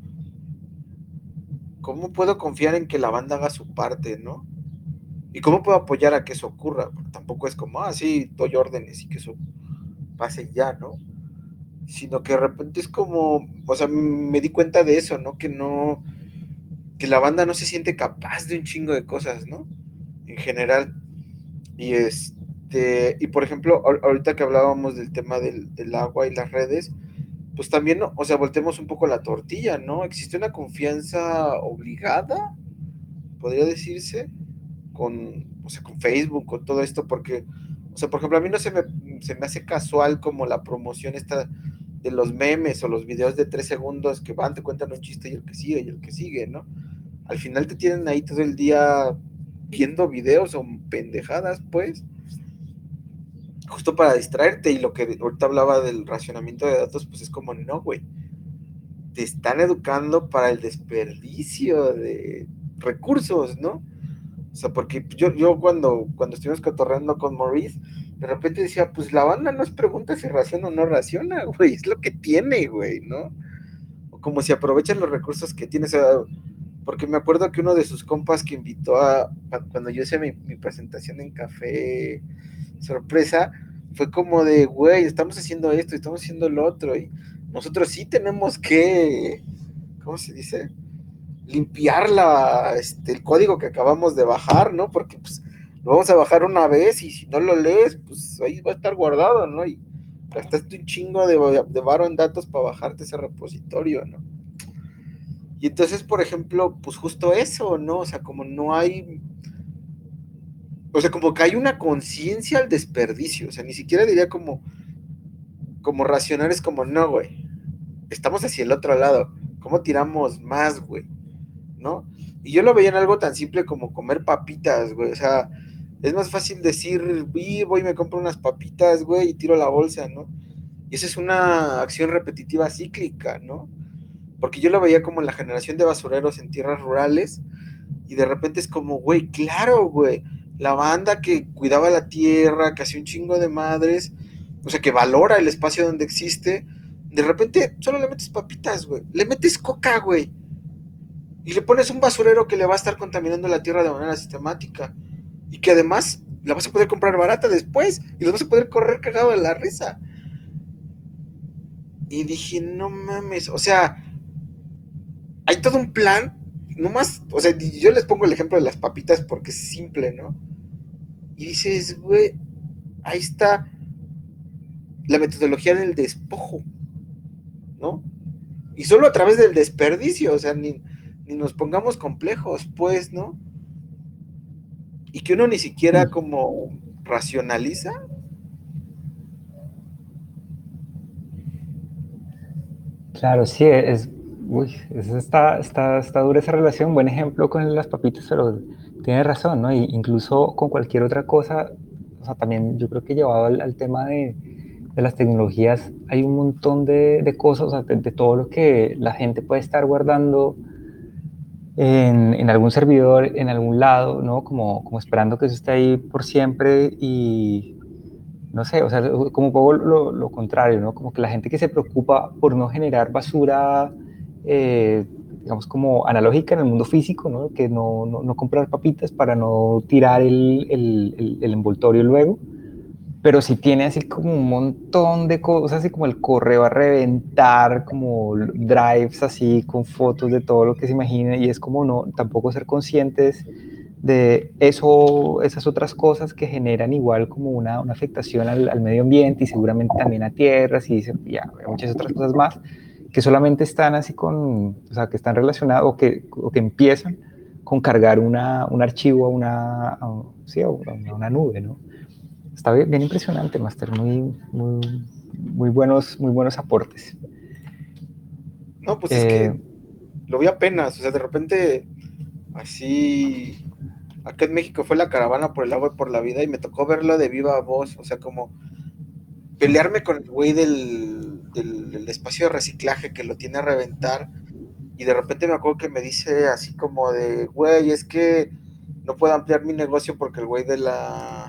cómo puedo confiar en que la banda haga su parte, ¿no? ¿Y cómo puedo apoyar a que eso ocurra? Porque tampoco es como, ah, sí, doy órdenes y que eso pase ya, ¿no? Sino que de repente es como, o sea, me di cuenta de eso, ¿no? Que no, que la banda no se siente capaz de un chingo de cosas, ¿no? En general. Y este, y por ejemplo, ahorita que hablábamos del tema del, del agua y las redes, pues también, ¿no? O sea, voltemos un poco la tortilla, ¿no? Existe una confianza obligada, podría decirse, con, o sea, con Facebook, con todo esto, porque, o sea, por ejemplo, a mí no se me, se me hace casual como la promoción esta de los memes o los videos de tres segundos que van, te cuentan un chiste y el que sigue y el que sigue, ¿no? Al final te tienen ahí todo el día viendo videos o pendejadas, pues, justo para distraerte. Y lo que ahorita hablaba del racionamiento de datos, pues es como, no, güey, te están educando para el desperdicio de recursos, ¿no? O sea, porque yo, yo cuando, cuando estuvimos cotorreando con Maurice, de repente decía, pues la banda nos pregunta si raciona o no raciona, güey, es lo que tiene, güey, ¿no? O como si aprovechan los recursos que tiene, o sea, porque me acuerdo que uno de sus compas que invitó a, cuando yo hice mi, mi presentación en Café Sorpresa, fue como de, güey, estamos haciendo esto, estamos haciendo lo otro, y nosotros sí tenemos que, ¿cómo se dice? Limpiar la, este, el código que acabamos de bajar, ¿no? Porque pues lo vamos a bajar una vez y si no lo lees, pues ahí va a estar guardado, ¿no? Y gastaste un chingo de, de varo en datos para bajarte ese repositorio, ¿no? Y entonces, por ejemplo, pues justo eso, ¿no? O sea, como no hay, o sea, como que hay una conciencia al desperdicio, o sea, ni siquiera diría como, como racionar, es como, no, güey, estamos hacia el otro lado, ¿cómo tiramos más, güey? ¿No? Y yo lo veía en algo tan simple como comer papitas, güey, o sea, es más fácil decir, voy y me compro unas papitas, güey, y tiro la bolsa, ¿no? Y esa es una acción repetitiva cíclica, ¿no? Porque yo lo veía como en la generación de basureros en tierras rurales, y de repente es como, güey, claro, güey, la banda que cuidaba la tierra, que hacía un chingo de madres, o sea, que valora el espacio donde existe, de repente solo le metes papitas, güey, le metes coca, güey, y le pones un basurero que le va a estar contaminando la tierra de manera sistemática, y que además la vas a poder comprar barata después, y los vas a poder correr cagado de la risa. Y dije, no mames, o sea, hay todo un plan, nomás, o sea, yo les pongo el ejemplo de las papitas porque es simple, ¿no? Y dices, güey, ahí está la metodología del despojo, ¿no? Y solo a través del desperdicio, o sea, ni, ni nos pongamos complejos, pues, ¿no? Y que uno ni siquiera como racionaliza. Claro, sí, es, uy, es, está, está, está dura esa relación, buen ejemplo con las papitas, pero tienes razón, ¿no? Y incluso con cualquier otra cosa, o sea, también yo creo que llevado al, al tema de, de las tecnologías, hay un montón de, de cosas, o sea, de, de todo lo que la gente puede estar guardando en, en algún servidor, en algún lado, ¿no? Como, como esperando que eso esté ahí por siempre y no sé, o sea, como un poco lo, lo contrario, ¿no? Como que la gente que se preocupa por no generar basura, eh, digamos, como analógica en el mundo físico, ¿no? Que no, no, no comprar papitas para no tirar el, el, el, el envoltorio luego, pero sí tiene así como un montón de cosas, así como el correo a reventar, como drives así con fotos de todo lo que se imagina, y es como no, tampoco ser conscientes de eso, esas otras cosas que generan igual como una, una afectación al, al, medio ambiente y seguramente también a tierras y, y a muchas otras cosas más, que solamente están así con, o sea, que están relacionadas o que, o que empiezan con cargar una, un archivo a una, a, sí, a una, una nube, ¿no? Está bien, bien impresionante, Master, muy, muy, muy, buenos, muy buenos aportes. No, pues eh, es que lo vi apenas, o sea, de repente, así, acá en México fue la caravana por el agua y por la vida y me tocó verlo de viva voz, o sea, como pelearme con el güey del, del, del espacio de reciclaje que lo tiene a reventar, y de repente me acuerdo que me dice así como de, güey, es que no puedo ampliar mi negocio porque el güey de la...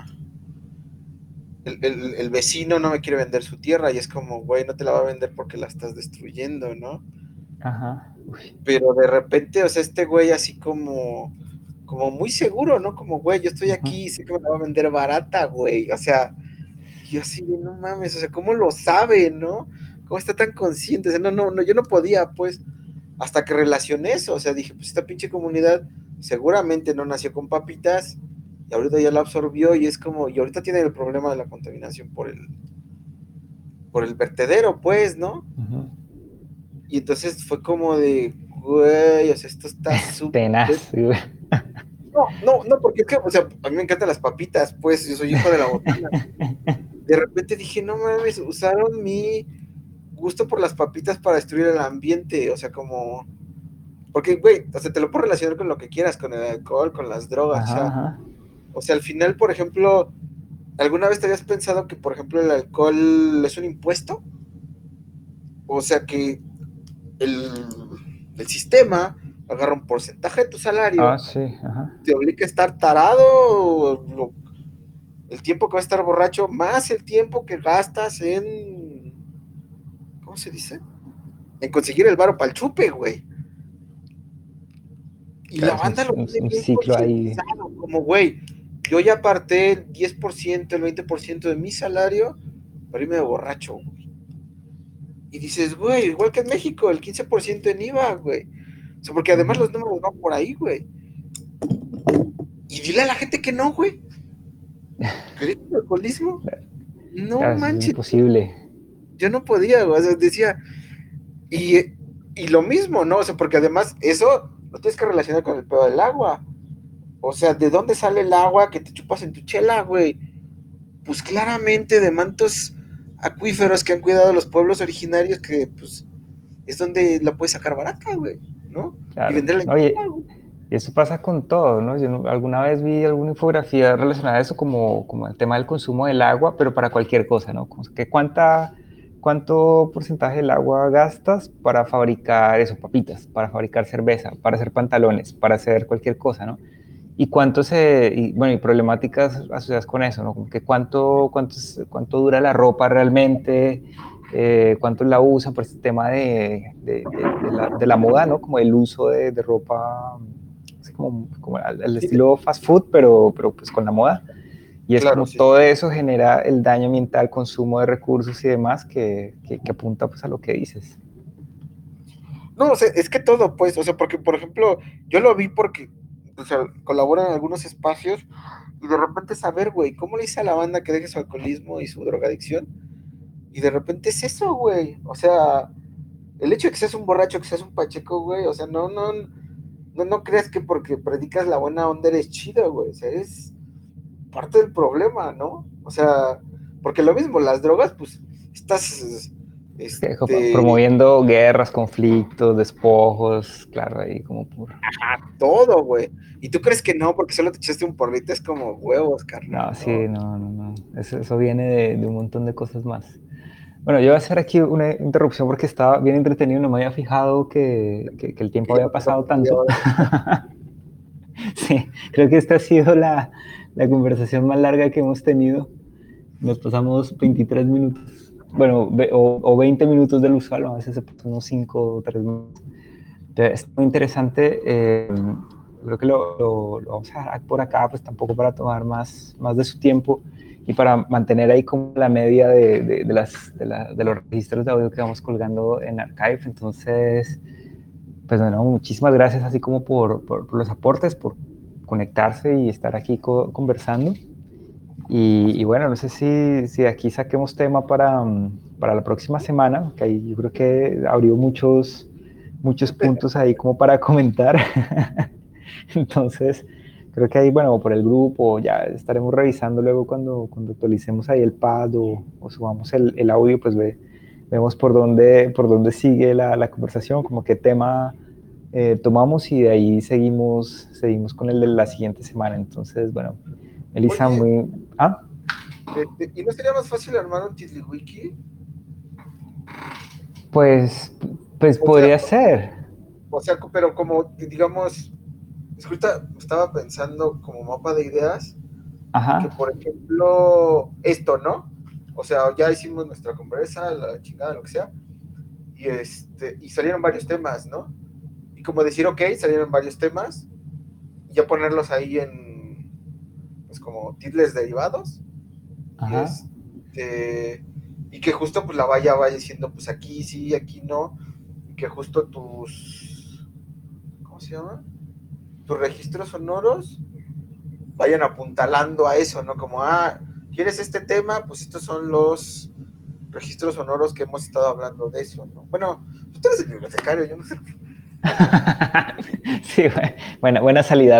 El, el, el, vecino no me quiere vender su tierra, y es como, güey, no te la va a vender porque la estás destruyendo, ¿no? Ajá. Uy. Pero de repente, o sea, este güey así como, como muy seguro, ¿no? Como, güey, yo estoy aquí y sé que me la va a vender barata, güey. O sea, yo así, no mames, o sea, ¿cómo lo sabe, no? ¿Cómo está tan consciente? O sea, no, no, no, yo no podía, pues. hasta que relacioné eso, o sea, dije, pues esta pinche comunidad seguramente no nació con papitas, y ahorita ya la absorbió, y es como, y ahorita tiene el problema de la contaminación por el, por el vertedero, pues, ¿no? Ujú. Y entonces fue como de, güey, o sea, esto está súper... Tenaz, sí, güey. No, no, no, porque es que, o sea, a mí me encantan las papitas, pues, yo soy hijo de la botana. De repente dije, no mames, usaron mi gusto por las papitas para destruir el ambiente, o sea, como... Porque, güey, o sea, te lo puedo relacionar con lo que quieras, con el alcohol, con las drogas, o Ajá, sea, ajá. o sea, al final, por ejemplo, ¿alguna vez te habías pensado que, por ejemplo, el alcohol es un impuesto? O sea, que el, el sistema agarra un porcentaje de tu Ah, salario, sí, ajá. te obliga a estar tarado, lo- el tiempo que vas a estar borracho, más el tiempo que gastas en, ¿cómo se dice? En conseguir el varo para el chupe, güey. Y la Claro, es un, banda lo un- tiene un bien ciclo ahí. concientizado, como, güey, yo ya aparté el diez por ciento, el veinte por ciento de mi salario para irme de borracho, güey. Y dices, güey, igual que en México, el quince por ciento en I V A, güey. O sea, porque además Ujú. los números van por ahí, güey. Y dile a la gente que no, güey. ¿Querés el alcoholismo? No Claro, eso es manches, imposible. yo no podía, güey. O sea, decía, y, y lo mismo, ¿no? O sea, porque además eso lo tienes que relacionar con el pedo del agua. O sea, ¿de dónde sale el agua que te chupas en tu chela, güey? Pues claramente de mantos acuíferos que han cuidado los pueblos originarios, que pues es donde la puedes sacar barata, güey, ¿no? Y Claro. venderla en Oye, chela, güey. y eso pasa con todo, ¿no? Yo no- alguna vez vi alguna infografía relacionada a eso como, como el tema del consumo del agua, pero para cualquier cosa, ¿no? Como que cuánta, cuánto porcentaje del agua gastas para fabricar eso, papitas, para fabricar cerveza, para hacer pantalones, para hacer cualquier cosa, ¿no? Y cuánto se, y, bueno, y problemáticas asociadas con eso, ¿no? Como que cuánto, cuánto, es- cuánto dura la ropa realmente, eh, cuánto la usan por este tema de, de, de, de la, de la moda, ¿no? Como el uso de, de ropa, así como, como al, al Sí, estilo fast food, pero, pero pues con la moda. Y es claro, como sí. todo eso genera el daño ambiental, consumo de recursos y demás que, que, que apunta pues a lo que dices. No, o sea, es que todo, pues, o sea, porque, por ejemplo, yo lo vi porque, o sea, colabora en algunos espacios y de repente saber, güey, ¿cómo le dice a la banda que deje su alcoholismo y su drogadicción? Y de repente es eso, güey. O sea, el hecho de que seas un borracho, que seas un pacheco, güey, o sea, no, no, no, no creas que porque predicas la buena onda eres chido, güey. O sea, es parte del problema, ¿no? O sea, porque lo mismo, las drogas, pues, estás, Que como este, promoviendo guerras, conflictos, despojos, claro, ahí como por... todo, güey. Y tú crees que no, porque solo te echaste un porrito, es como huevos, carnal, No, sí, ¿no? no, no, no. Eso, eso viene de, de un montón de cosas más. Bueno, yo voy a hacer aquí una interrupción porque estaba bien entretenido, no me había fijado que, que, que el tiempo Que ya había no pasado pasamos media tanto. hora. Sí, creo que esta ha sido la, la conversación más larga que hemos tenido. Nos pasamos veintitrés minutos, bueno, ve- o, o veinte minutos del usual, a veces se pasan unos cinco o tres minutos. Entonces, es muy interesante. Eh, creo que lo, lo, lo vamos a dejar por acá, pues tampoco para tomar más, más de su tiempo y para mantener ahí como la media de, de, de, las, de, la, de los registros de audio que vamos colgando en Archive. Entonces, pues bueno, muchísimas gracias así como por, por, por los aportes, por conectarse y estar aquí co conversando. Y, y, bueno, no sé si, si aquí saquemos tema para, para la próxima semana, que ahí yo creo que abrió muchos, muchos puntos ahí como para comentar. Entonces, creo que ahí, bueno, por el grupo, ya estaremos revisando luego cuando, cuando actualicemos ahí el pad o, o subamos el, el audio, pues ve, vemos por dónde, por dónde sigue la, la conversación, como qué tema eh, tomamos y de ahí seguimos, seguimos con el de la siguiente semana. Entonces, bueno, Elisa, Oye, muy... ¿Ah? este, ¿y no sería más fácil armar un TiddlyWiki? Pues, pues O sea, podría ser. o sea, pero como, digamos, es que ahorita estaba pensando como mapa de ideas, de que, Ajá. por ejemplo, esto, ¿no? O sea, ya hicimos nuestra conversa, la chingada, lo que sea, y, este, y salieron varios temas, ¿no? Y como decir, ok, salieron varios temas, y ya ponerlos ahí en, pues como titles derivados, y Ajá. este, y que justo pues la vaya vaya diciendo, pues aquí sí, aquí no, que justo tus, ¿cómo se llama? Tus registros sonoros vayan apuntalando a eso, ¿no? Como, ah, ¿quieres este tema? Pues estos son los registros sonoros que hemos estado hablando de eso, ¿no? Bueno, tú eres el bibliotecario, yo no sé. Sí, buena, buena salida.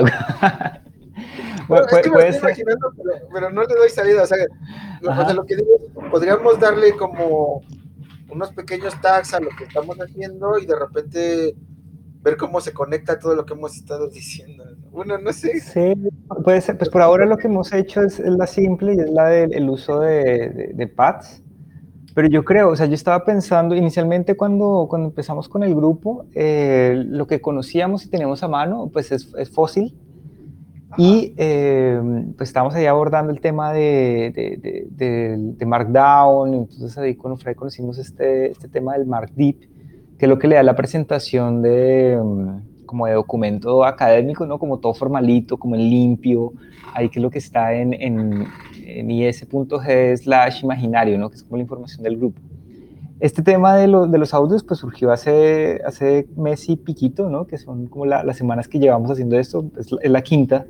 Bueno, es que me lo puede estoy ser. imaginando, pero, pero no le doy salida. O sea, lo, o sea, lo que digo es, podríamos darle como unos pequeños tags a lo que estamos haciendo y de repente ver cómo se conecta todo lo que hemos estado diciendo. Bueno, no sé. Sí, puede ser. Pues por ahora lo que hemos hecho es, es la simple y es la del el uso de, de, de pads. Pero yo creo, o sea, yo estaba pensando inicialmente cuando, cuando empezamos con el grupo, eh, lo que conocíamos y teníamos a mano, pues es, es Fossil. Ajá. Y eh, pues estábamos ahí abordando el tema de, de, de, de, de Markdown, entonces ahí con Fray conocimos este, este tema del MarkDeep, que es lo que le da la presentación de, como de documento académico, ¿no? Como todo formalito, como en limpio, ahí que es lo que está en, en, en is.g slash imaginario, ¿no? Que es como la información del grupo. Este tema de, lo, de los audios pues surgió hace, hace mes y piquito, ¿no? Que son como la, las semanas que llevamos haciendo esto, es la, es la quinta,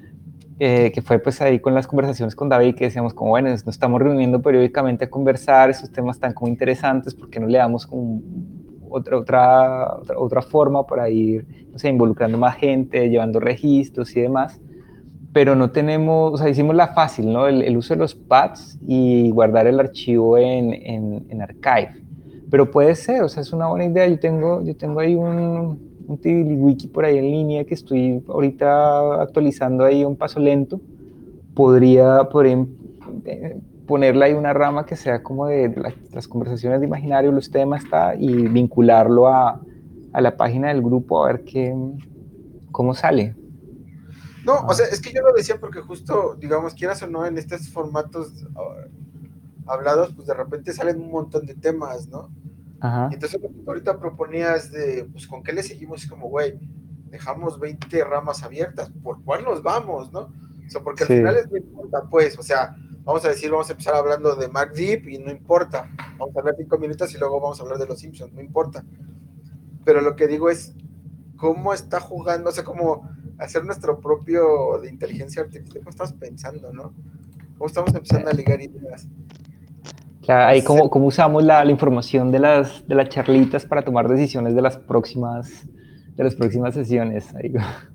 eh, que fue pues ahí con las conversaciones con David, que decíamos como, bueno, nos estamos reuniendo periódicamente a conversar, esos temas tan como interesantes, ¿por qué no le damos como otra, otra, otra, otra forma para ir, no sé, involucrando más gente, llevando registros y demás? Pero no tenemos, o sea, hicimos la fácil, ¿no? El, el uso de los pads y guardar el archivo en, en, en Archive. Pero puede ser, o sea, es una buena idea. Yo tengo, yo tengo ahí un, un TiddlyWiki por ahí en línea que estoy ahorita actualizando ahí un paso lento. Podría, podría eh, ponerle ahí una rama que sea como de, de las, las conversaciones de imaginario, los temas, está, y vincularlo a, a la página del grupo a ver qué, cómo sale. No, o sea, es que yo lo decía porque justo, digamos, quieras o no, en estos formatos uh, hablados, pues de repente salen un montón de temas, ¿no? Ajá. Entonces, lo que tú ahorita proponías de, pues, ¿con qué le seguimos? Es como, güey, dejamos veinte ramas abiertas, ¿por cuál nos vamos, no? O sea, porque Sí. al final es no importa, pues, o sea, vamos a decir, vamos a empezar hablando de MarkDeep y no importa, vamos a hablar cinco minutos y luego vamos a hablar de los Simpsons, no importa. Pero lo que digo es, ¿cómo está jugando? O sea, como hacer nuestro propio de inteligencia artificial, ¿cómo estamos pensando, no? ¿Cómo estamos empezando a ligar ideas? Claro, ahí No cómo, sé. cómo usamos la, la información de las, de las charlitas para tomar decisiones de las próximas, de las próximas sesiones. Ahí.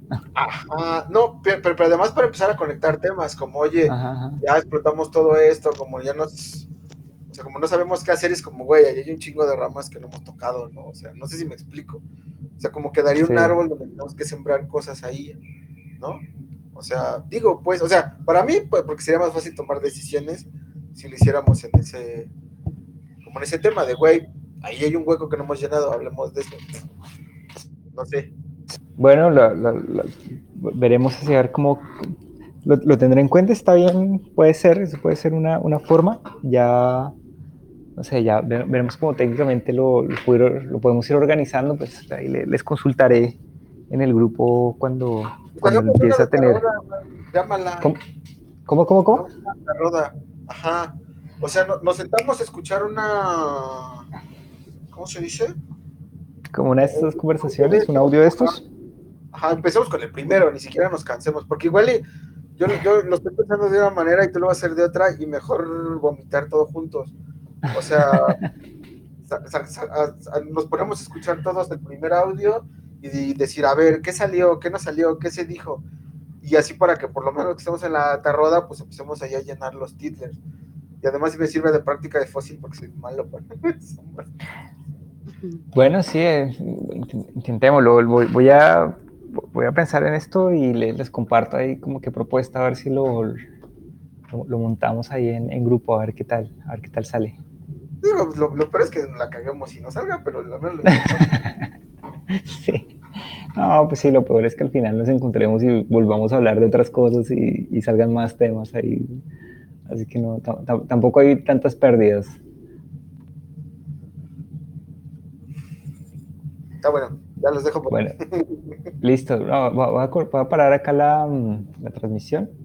Ajá, no, pero, pero, además para empezar a conectar temas, como, oye, Ajá, ajá. ya explotamos todo esto, como ya nos, o sea, como no sabemos qué hacer, es como, güey, ahí hay un chingo de ramas que no hemos tocado, ¿no? O sea, no sé si me explico. O sea, como quedaría Sí. un árbol donde tenemos que sembrar cosas ahí, ¿no? O sea, digo, pues, o sea, para mí, pues, porque sería más fácil tomar decisiones si lo hiciéramos en ese, como en ese tema de, güey, ahí hay un hueco que no hemos llenado, hablemos de eso. No sé. Bueno, la, la, la, veremos así, a ver cómo lo, lo tendré en cuenta, está bien, puede ser, eso puede ser una, una forma, ya, no sé, ya veremos cómo técnicamente lo, lo, puedo, lo podemos ir organizando, pues ahí les, les consultaré en el grupo cuando, cuando empiece a tener... Roda, llámala. ¿Cómo, cómo, cómo? cómo? La roda, ajá. O sea, no, nos sentamos a escuchar una, ¿cómo se dice? Como una de estas conversaciones, un audio de estos. Ajá, empecemos con el primero, ni siquiera nos cansemos, porque igual y, yo, yo lo estoy pensando de una manera y tú lo vas a hacer de otra y mejor vomitar todos juntos. O sea, sa, sa, sa, nos ponemos a escuchar todos el primer audio y decir, a ver, ¿qué salió? ¿Qué no salió? ¿Qué se dijo? Y así para que por lo menos que estemos en la tarroda, pues empecemos ahí a llenar los titlers. Y además me sirve de práctica de fósil porque soy malo para eso. Bueno, sí, eh, intentémoslo. Voy, voy, a, voy a pensar en esto y les, les comparto ahí como que propuesta, a ver si lo, lo, lo montamos ahí en, en grupo, a ver qué tal, a ver qué tal sale. Digo, lo, lo peor es que la caguemos y no salga, pero al menos lo intentamos. Sí. No, pues sí, lo peor es que al final nos encontremos y volvamos a hablar de otras cosas y, y salgan más temas ahí. Así que no, tampoco hay tantas pérdidas. Está bueno, ya los dejo por Bueno, listo. No, voy, a, voy a parar acá la, la transmisión